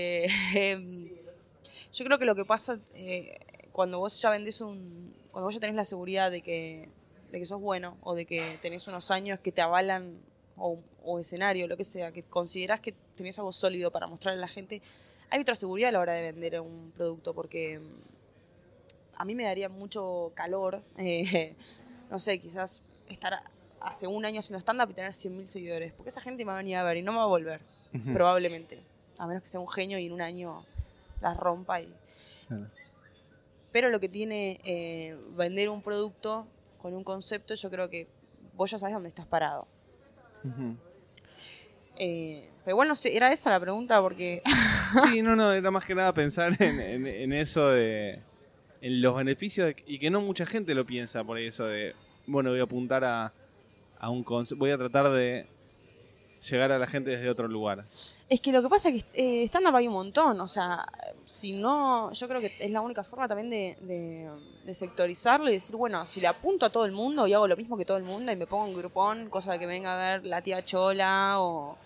Yo creo que lo que pasa cuando vos ya vendés cuando vos ya tenés la seguridad de que sos bueno o de que tenés unos años que te avalan o escenario, lo que sea, que considerás que tenés algo sólido para mostrarle a la gente, hay otra seguridad a la hora de vender un producto, porque a mí me daría mucho calor, no sé, quizás estar hace un año haciendo stand-up y tener 100.000 seguidores, porque esa gente me va a venir a ver y no me va a volver, probablemente, a menos que sea un genio y en un año la rompa. Claro. Pero lo que tiene vender un producto con un concepto, yo creo que vos ya sabés dónde estás parado. Ujú. Pero bueno, sí, era esa la pregunta, porque Sí, no, era más que nada pensar en eso en los beneficios y que no mucha gente lo piensa por eso de, bueno, voy a apuntar a un concepto, voy a tratar de llegar a la gente desde otro lugar. es que lo que pasa es que stand-up hay un montón, o sea, si no, yo creo que es la única forma también de sectorizarlo y decir, bueno, si le apunto a todo el mundo y hago lo mismo que todo el mundo y me pongo un grupón, cosa de que me venga a ver la tía Chola o...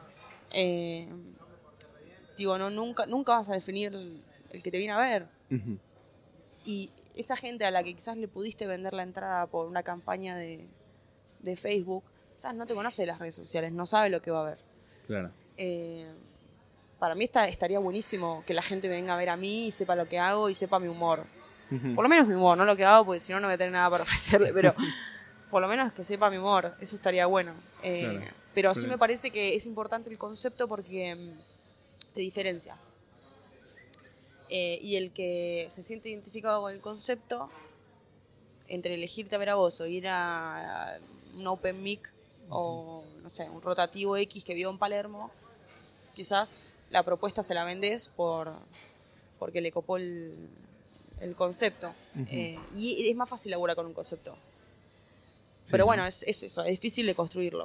digo, no, nunca vas a definir el que te viene a ver. Ujú. Y esa gente a la que quizás le pudiste vender la entrada por una campaña de Facebook, quizás no te conoce de las redes sociales, no sabe lo que va a ver. Claro. Para mí estaría buenísimo que la gente venga a ver a mí y sepa lo que hago y sepa mi humor. Ujú. Por lo menos mi humor, no lo que hago, porque si no, no voy a tener nada para ofrecerle, pero por lo menos que sepa mi humor, eso estaría bueno. Claro. Pero sí me parece que es importante el concepto porque te diferencia. Y el que se siente identificado con el concepto, entre elegirte a ver a vos o ir a un open mic o, no sé, un rotativo X que vio en Palermo, quizás la propuesta se la vendés porque le copó el concepto. Y es más fácil laburar con un concepto. Sí, Pero ¿no? bueno, es eso, es difícil de construirlo.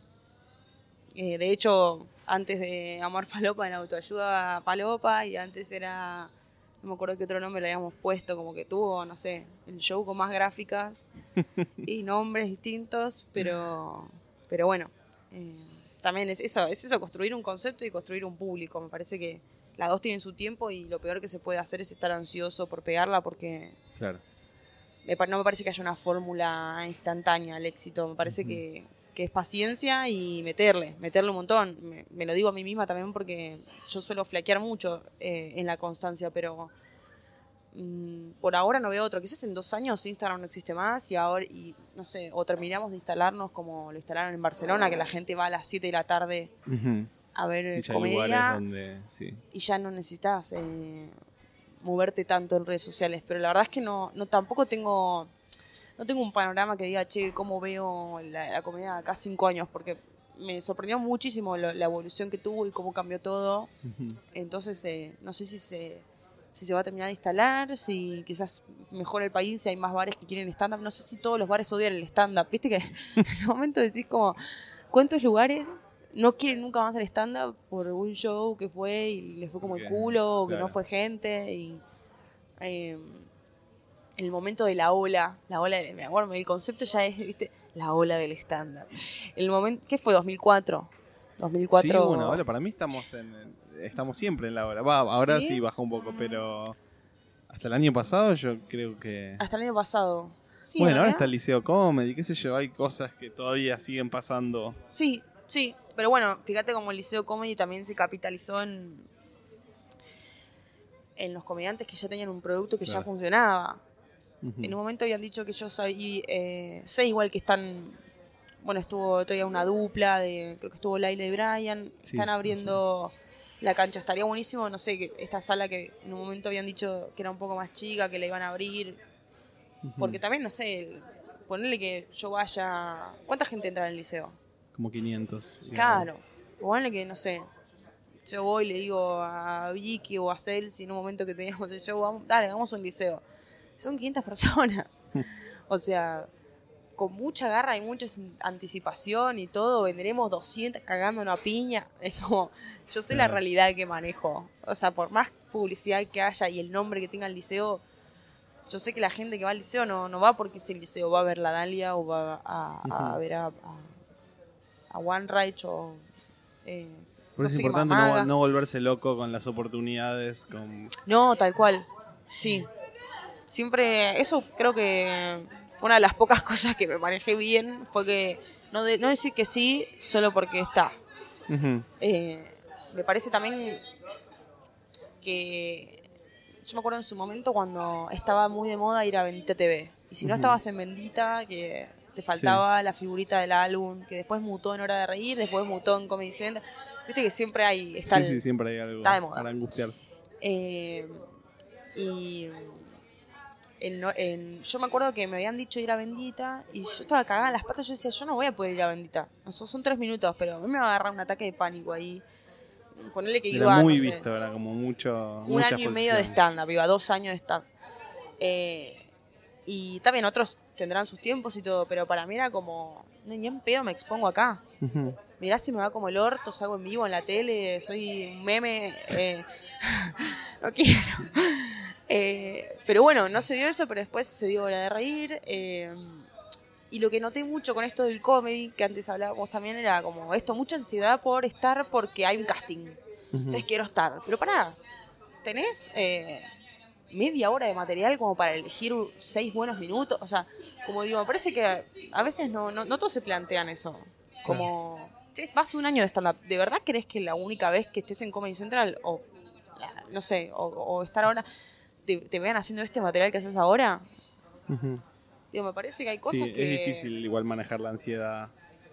De hecho, antes de Amor Falopa era Autoayuda Palopa y antes era, no me acuerdo qué otro nombre le habíamos puesto, como que tuvo, no sé, el show con más gráficas y nombres distintos, pero bueno, también es eso, construir un concepto y construir un público. Me parece que las dos tienen su tiempo y lo peor que se puede hacer es estar ansioso por pegarla porque Claro. no me parece que haya una fórmula instantánea al éxito. Me parece que es paciencia y meterle un montón. Me lo digo a mí misma también porque yo suelo flaquear mucho en la constancia, pero por ahora no veo otro. Quizás en 2 años Instagram no existe más y no sé, o terminamos de instalarnos como lo instalaron en Barcelona, que la gente va a las 7 de la tarde Ujú. a ver Y ya hay lugares comedia donde, sí. y ya no necesitas moverte tanto en redes sociales. Pero la verdad es que no tampoco tengo un panorama que diga, che, cómo veo la comedia de acá 5 años, porque me sorprendió muchísimo la evolución que tuvo y cómo cambió todo. Ujú. Entonces, no sé si se va a terminar de instalar, si quizás mejora el país, si hay más bares que quieren stand-up. No sé si todos los bares odian el stand-up. Viste que en un momento decís como, ¿cuántos lugares no quieren nunca más el stand-up por un show que fue y les fue como el culo, o que no fue gente? Y el momento de la ola, me acuerdo, el concepto ya es, viste, la ola del stand-up. El momento, ¿qué fue? 2004. 2004. Sí, bueno, ahora para mí estamos siempre en la ola. Va, ahora ¿Sí? sí bajó un poco, pero hasta el año pasado yo creo que... Hasta el año pasado. Sí, Bueno, en ahora realidad, está el Liceo Comedy, qué sé yo, hay cosas que todavía siguen pasando. sí, sí. Pero bueno, fíjate como el Liceo Comedy también se capitalizó en los comediantes que ya tenían un producto que ya Claro. funcionaba. Ujú. En un momento habían dicho que yo sé igual que están, bueno, estuvo otro día una dupla creo que estuvo Laila y Brian, Sí, están abriendo la cancha, estaría buenísimo, no sé, que esta sala que en un momento habían dicho que era un poco más chica, que la iban a abrir, porque también, no sé, ponerle que yo vaya, ¿cuánta gente entra en el liceo? Como 500. digamos. Claro, ponerle que, no sé, yo voy y le digo a Vicky o a Celsi en un momento que teníamos el show, dale, hagamos un liceo. Son 500 personas. O sea, con mucha garra y mucha anticipación y todo, venderemos 200 cagando una piña. Es como, yo sé la Claro. realidad que manejo. O sea, por más publicidad que haya y el nombre que tenga el liceo, yo sé que la gente que va al liceo no va porque es el liceo, va a ver la Dalia o va a ver a One Right o Por no eso es sé qué importante mamaga. no volverse loco con las oportunidades. No, tal cual. Sí. Siempre, eso creo que fue una de las pocas cosas que me manejé bien, fue que no decir que sí solo porque está. Ujú. Me parece también que yo me acuerdo en su momento cuando estaba muy de moda ir a Bendita TV. Y si no estabas en Bendita, que te faltaba la figurita del álbum, que después mutó en Hora de Reír, después mutó en Comedy Central. Viste que siempre hay, Sí, siempre hay algo está de moda. para angustiarse. Y yo me acuerdo que me habían dicho ir a Bendita y yo estaba cagada en las patas. Yo decía, yo no voy a poder ir a Bendita. Son 3 minutos, pero a mí me va a agarrar un ataque de pánico ahí. Ponerle que Era iba, muy no sé, visto, era como mucho. un mucha año y medio de exposición. stand-up, iba 2 años de stand-up. Y también otros tendrán sus tiempos y todo, pero para mí era como, no, ni en pedo me expongo acá. Ujú. Mirá si me va como el orto, salgo en vivo en la tele, soy un meme. No quiero. Pero bueno, no se dio eso, pero después se dio Hora de Reír. Y lo que noté mucho con esto del comedy, que antes hablábamos también, era como esto, mucha ansiedad por estar porque hay un casting. Entonces quiero estar. Pero pará, tenés media hora de material como para elegir 6 buenos minutos. O sea, como digo, me parece que a veces no todos se plantean eso. Como, che, vas un año de stand-up. ¿De verdad crees que la única vez que estés en Comedy Central, o no sé, o estar ahora, te vean haciendo este material que haces ahora? Ujú. Digo, me parece que hay Sí, cosas que... es difícil igual manejar la ansiedad.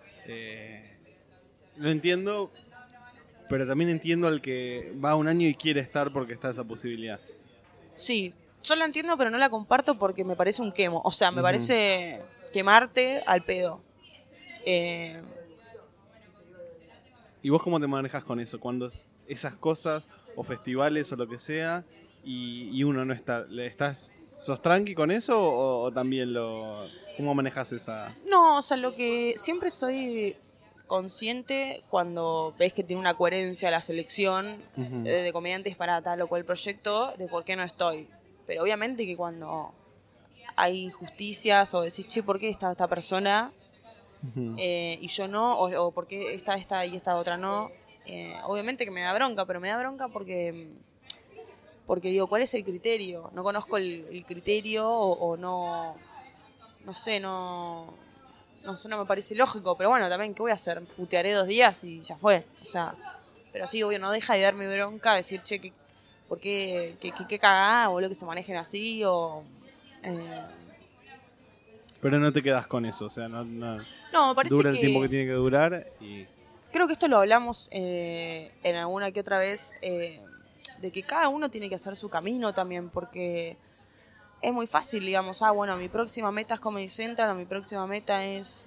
Lo entiendo, pero también entiendo al que va un año y quiere estar porque está esa posibilidad. Sí, yo la entiendo, pero no la comparto porque me parece un quemo. O sea, me parece quemarte al pedo. ¿Y vos cómo te manejas con eso? Cuando esas cosas o festivales o lo que sea y uno no está, ¿sos tranqui con eso o también cómo manejas esa? No, o sea, lo que siempre soy consciente cuando ves que tiene una coherencia la selección de comediantes para tal o cual proyecto, de por qué no estoy. Pero obviamente que cuando hay injusticias o decís, che, ¿por qué esta persona y yo no? O ¿por qué esta y esta otra no? Obviamente que me da bronca, pero me da bronca porque digo, ¿cuál es el criterio? No conozco el criterio o no, no sé, no sé, no me parece lógico, pero bueno, también, ¿qué voy a hacer? Putearé 2 días y ya fue. O sea, pero sí, obvio, no deja de darme bronca decir, che, ¿por qué, qué cagada, boludo, que se manejen así? O, Pero no te quedas con eso, o sea, no no, me parece dura el tiempo que que... tiene que durar y... Creo que esto lo hablamos en alguna que otra vez, de que cada uno tiene que hacer su camino también, porque es muy fácil, digamos, bueno, mi próxima meta es Comedy Central, o mi próxima meta es...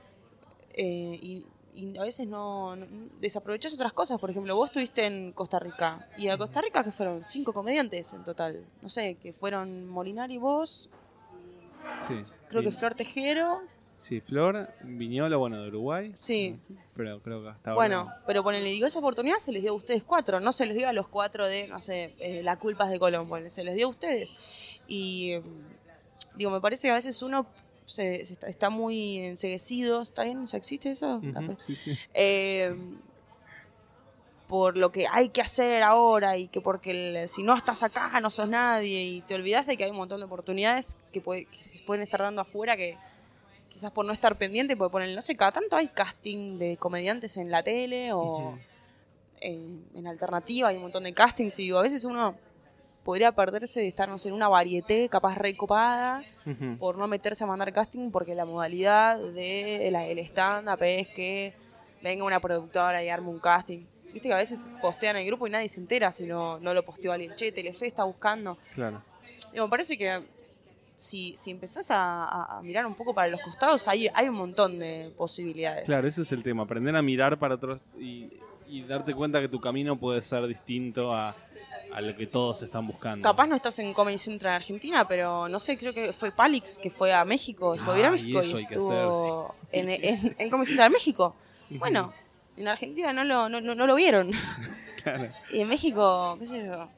y a veces no desaprovechás otras cosas. Por ejemplo, vos estuviste en Costa Rica, y a Costa Rica que fueron 5 comediantes en total. No sé, que fueron Molinari, vos, Sí. creo que Flor Tejero. Sí, Flor, Viñolo, bueno, de Uruguay. Sí. Pero creo que hasta Bueno, ahora... pero ponele, digo, esa oportunidad se les dio a ustedes 4, no se les dio a los 4 de, no sé, La culpa es de Colón, ponele, se les dio a ustedes. Y digo, me parece que a veces uno está muy enceguecido, ¿está bien? ¿Existe eso? Ujú, sí, sí. por lo que hay que hacer ahora y que porque si no estás acá no sos nadie y te olvidas de que hay un montón de oportunidades que se pueden estar dando afuera que quizás por no estar pendiente puede poner, no sé, cada tanto hay casting de comediantes en la tele o en alternativa hay un montón de castings y digo, a veces uno podría perderse de estar, no sé, en una varieté capaz recopada por no meterse a mandar casting porque la modalidad del stand-up es que venga una productora y arme un casting. Viste que a veces postean el grupo y nadie se entera si no lo posteó alguien. Che, Telefe está buscando. Claro. Y me parece que si empezás a mirar un poco para los costados, hay un montón de posibilidades. Claro, ese es el tema. Aprender a mirar para otros y darte cuenta que tu camino puede ser distinto a lo que todos están buscando. Capaz no estás en Comedy Central Argentina, pero no sé, creo que fue Palix que fue a México. Fue a ir a México y eso hay que estuvo hacer, en Comedy Central México. Bueno, en Argentina no lo vieron. Claro. Y en México, qué sé yo,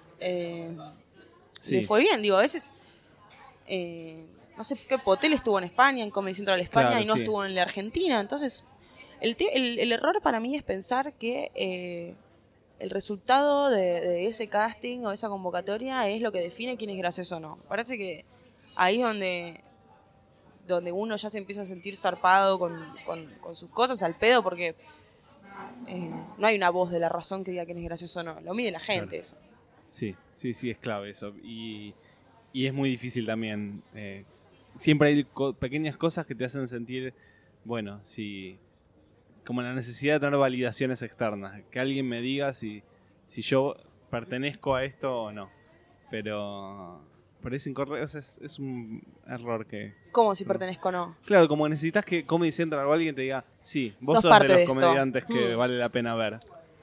Sí. le fue bien. Digo, a veces, no sé qué hotel estuvo en España, en Comedy Central España, Claro, y no sí. estuvo en la Argentina. Entonces, el error para mí es pensar que el resultado de ese casting o esa convocatoria es lo que define quién es gracioso o no. Parece que ahí es donde uno ya se empieza a sentir zarpado con sus cosas al pedo porque no hay una voz de la razón que diga quién es gracioso o no. Lo mide la gente. Claro. Eso. Sí, es clave eso. Y es muy difícil también. Siempre hay pequeñas cosas que te hacen sentir, bueno, como la necesidad de tener validaciones externas. Que alguien me diga si yo pertenezco a esto o no. Pero es incorrecto, es un error que... ¿Cómo si pertenezco o no? Claro, como necesitas que Comedy Central o alguien te diga, sí, vos Sos sos parte de los de esto. comediantes que vale la pena ver.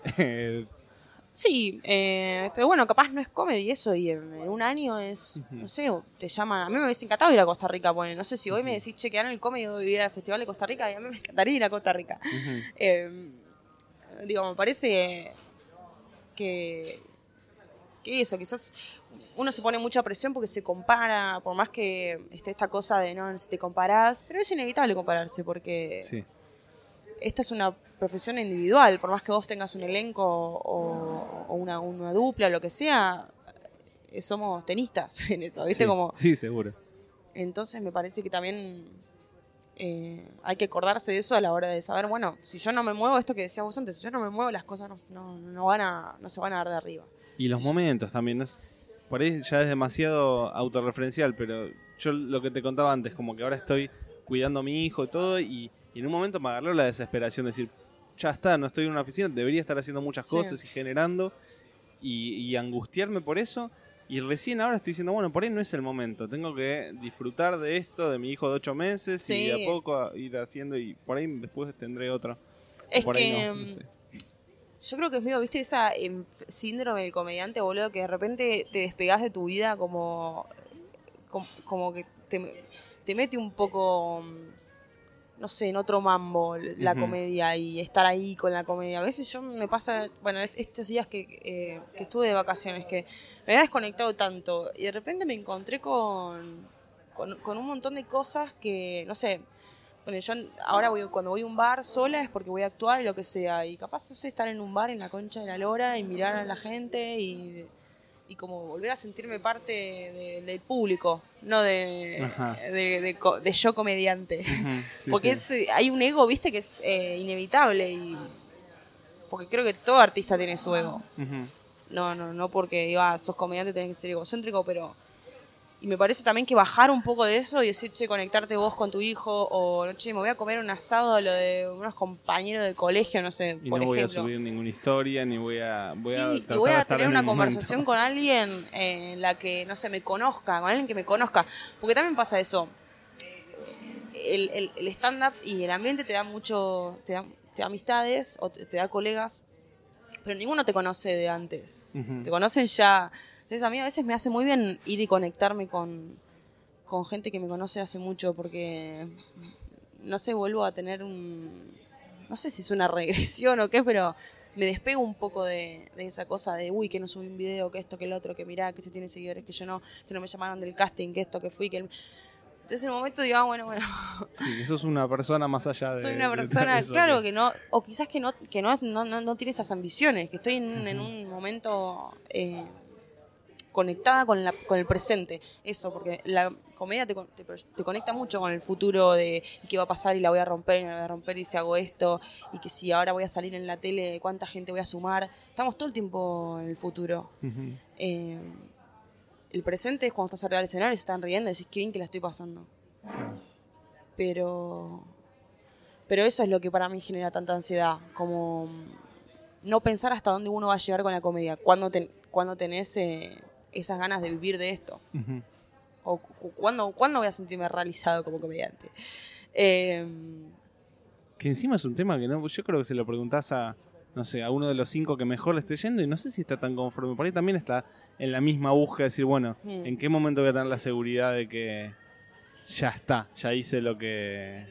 Sí, pero bueno, capaz no es comedy eso y en un año es, no sé, te llaman. A mí me hubiese encantado ir a Costa Rica, poner. No sé si hoy me decís, che, quedar en el comedy o ir al Festival de Costa Rica, y a mí me encantaría ir a Costa Rica. Digo, me parece que eso, quizás uno se pone mucha presión porque se compara, por más que esté esta cosa de no, si te comparás, pero es inevitable compararse porque Sí. esta es una profesión individual, por más que vos tengas un elenco o una dupla o lo que sea, somos tenistas en eso, ¿viste? Sí, Como, sí, seguro. entonces me parece que también hay que acordarse de eso a la hora de saber, bueno, si yo no me muevo, esto que decías vos antes, si yo no me muevo, las cosas no se van a dar de arriba. Y los momentos también, ¿no? Por ahí ya es demasiado autorreferencial, pero yo lo que te contaba antes, como que ahora estoy cuidando a mi hijo y todo, y en un momento me agarró la desesperación de decir, ya está, no estoy en una oficina, debería estar haciendo muchas cosas y generando, y angustiarme por eso, y recién ahora estoy diciendo, bueno, por ahí no es el momento, tengo que disfrutar de esto, de mi hijo de 8 meses, y de a poco ir haciendo, y por ahí después tendré otro. Es por que... ahí no sé. Yo creo que es medio, ¿viste? Esa síndrome del comediante, boludo, que de repente te despegás de tu vida como que te mete un poco, no sé, en otro mambo la comedia y estar ahí con la comedia. A veces yo me pasa, bueno, estos días que estuve de vacaciones, que me había desconectado tanto y de repente me encontré con un montón de cosas que, no sé... Bueno, yo ahora cuando voy a un bar sola es porque voy a actuar y lo que sea. Y capaz, no sé, estar en un bar en la Concha de la Lora y mirar a la gente y como volver a sentirme parte del público, no de yo comediante. Sí, Porque sí. hay un ego, viste, que es inevitable. Porque creo que todo artista tiene su ego. No porque diga, sos comediante tenés que ser egocéntrico, pero... Y me parece también que bajar un poco de eso y decir, che, conectarte vos con tu hijo, o che, me voy a comer un asado a lo de unos compañeros de colegio, no sé, Y por no voy ejemplo. a subir ninguna historia, ni voy a Sí, tratar y voy de a estar tener en una el conversación momento. con alguien en la que, no sé, me conozca, con alguien que me conozca. Porque también pasa eso. El stand-up y el ambiente te da mucho, te da amistades o te da colegas, pero ninguno te conoce de antes. Te conocen ya. Entonces a mí a veces me hace muy bien ir y conectarme con gente que me conoce hace mucho, porque no sé, vuelvo a tener no sé si es una regresión o qué, pero me despego un poco de esa cosa de uy, que no subí un video, que esto, que el otro, que mirá, que este tiene seguidores, que yo no, que no me llamaron del casting, que esto, que fui, que Entonces en un momento digo, bueno. Sí, que sos una persona más allá de... Soy una persona, claro, que no, o quizás que no tiene esas ambiciones, que estoy en un momento conectada con el presente. Eso, porque la comedia te conecta mucho con el futuro de qué va a pasar y la voy a romper y no la voy a romper y si hago esto y que si ahora voy a salir en la tele, cuánta gente voy a sumar. Estamos todo el tiempo en el futuro. Uh-huh. El presente es cuando estás arriba del escenario y se están riendo y decís, qué bien que la estoy pasando. Pero eso es lo que para mí genera tanta ansiedad, como no pensar hasta dónde uno va a llegar con la comedia, cuando tenés esas ganas de vivir de esto. Uh-huh. O cuándo voy a sentirme realizado como comediante. Que encima es un tema que no, yo creo que se lo preguntás a uno de los 5 que mejor le esté yendo y no sé si está tan conforme. Por ahí también está en la misma búsqueda de decir, bueno, ¿en qué momento voy a tener la seguridad de que ya está, ya hice lo que...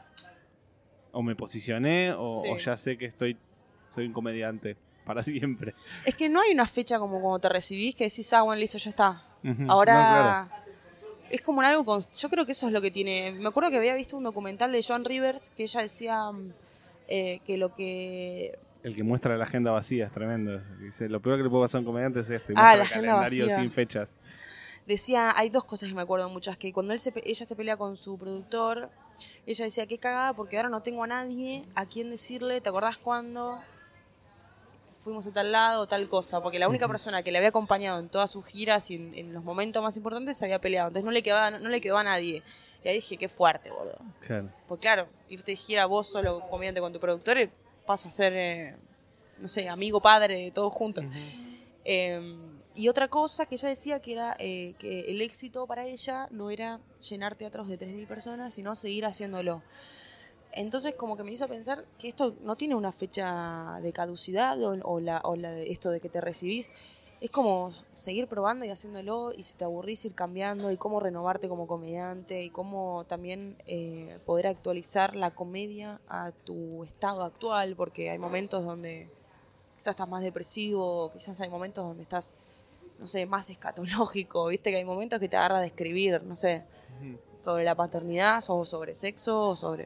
o me posicioné o ya sé que soy un comediante para siempre? Es que no hay una fecha como cuando te recibís que decís, bueno, listo, ya está. Uh-huh. Ahora... No, claro. Es como algo yo creo que eso es lo que tiene. Me acuerdo que había visto un documental de Joan Rivers que ella decía que lo que... El que muestra la agenda vacía es tremendo. Dice, lo peor que le puede pasar a un comediante es esto. Y la muestra el agenda calendario vacía. sin fechas. Decía, hay 2 cosas que me acuerdo muchas, que cuando ella se pelea con su productor, ella decía, qué cagada, porque ahora no tengo a nadie a quien decirle, ¿te acordás cuando fuimos a tal lado o tal cosa? Porque la única persona que le había acompañado en todas sus giras y en los momentos más importantes se había peleado, entonces no le quedó a nadie. Y ahí dije, qué fuerte, boludo. Claro. Pues claro, irte de gira vos solo comediante con tu productor pasa a ser, no sé, amigo, padre, todos juntos. Uh-huh. Y otra cosa que ella decía que era que el éxito para ella no era llenar teatros de 3.000 personas, sino seguir haciéndolo. Entonces como que me hizo pensar que esto no tiene una fecha de caducidad o la de esto de que te recibís. Es como seguir probando y haciéndolo, y si te aburrís ir cambiando, y cómo renovarte como comediante, y cómo también poder actualizar la comedia a tu estado actual, porque hay momentos donde quizás estás más depresivo, quizás hay momentos donde estás, no sé, más escatológico, viste que hay momentos que te agarra de escribir, no sé, sobre la paternidad, o sobre sexo, o sobre...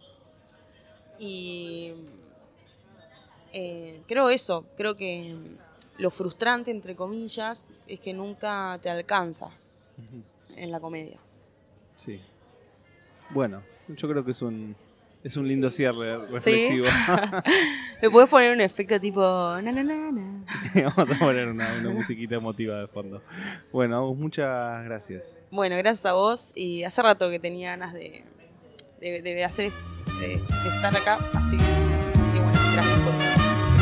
Y creo que lo frustrante, entre comillas, es que nunca te alcanza en la comedia. Sí. Bueno, yo creo que es un lindo cierre reflexivo. ¿Sí? ¿Me puedes poner un efecto tipo... na, na, na, na? Sí, vamos a poner una musiquita emotiva de fondo. Bueno, Agus, muchas gracias. Bueno, gracias a vos, y hace rato que tenía ganas de hacer de estar acá, así que bueno, gracias por esto.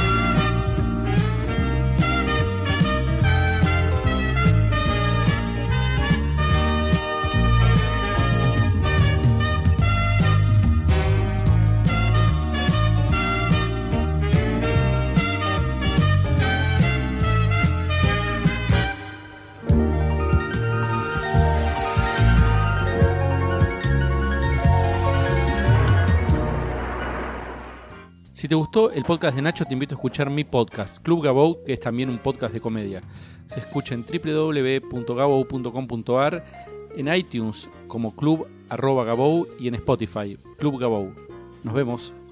Si te gustó el podcast de Nacho, te invito a escuchar mi podcast, Club Gabou, que es también un podcast de comedia. Se escucha en www.gabou.com.ar, en iTunes como Club @Gabou y en Spotify, Club Gabou. Nos vemos.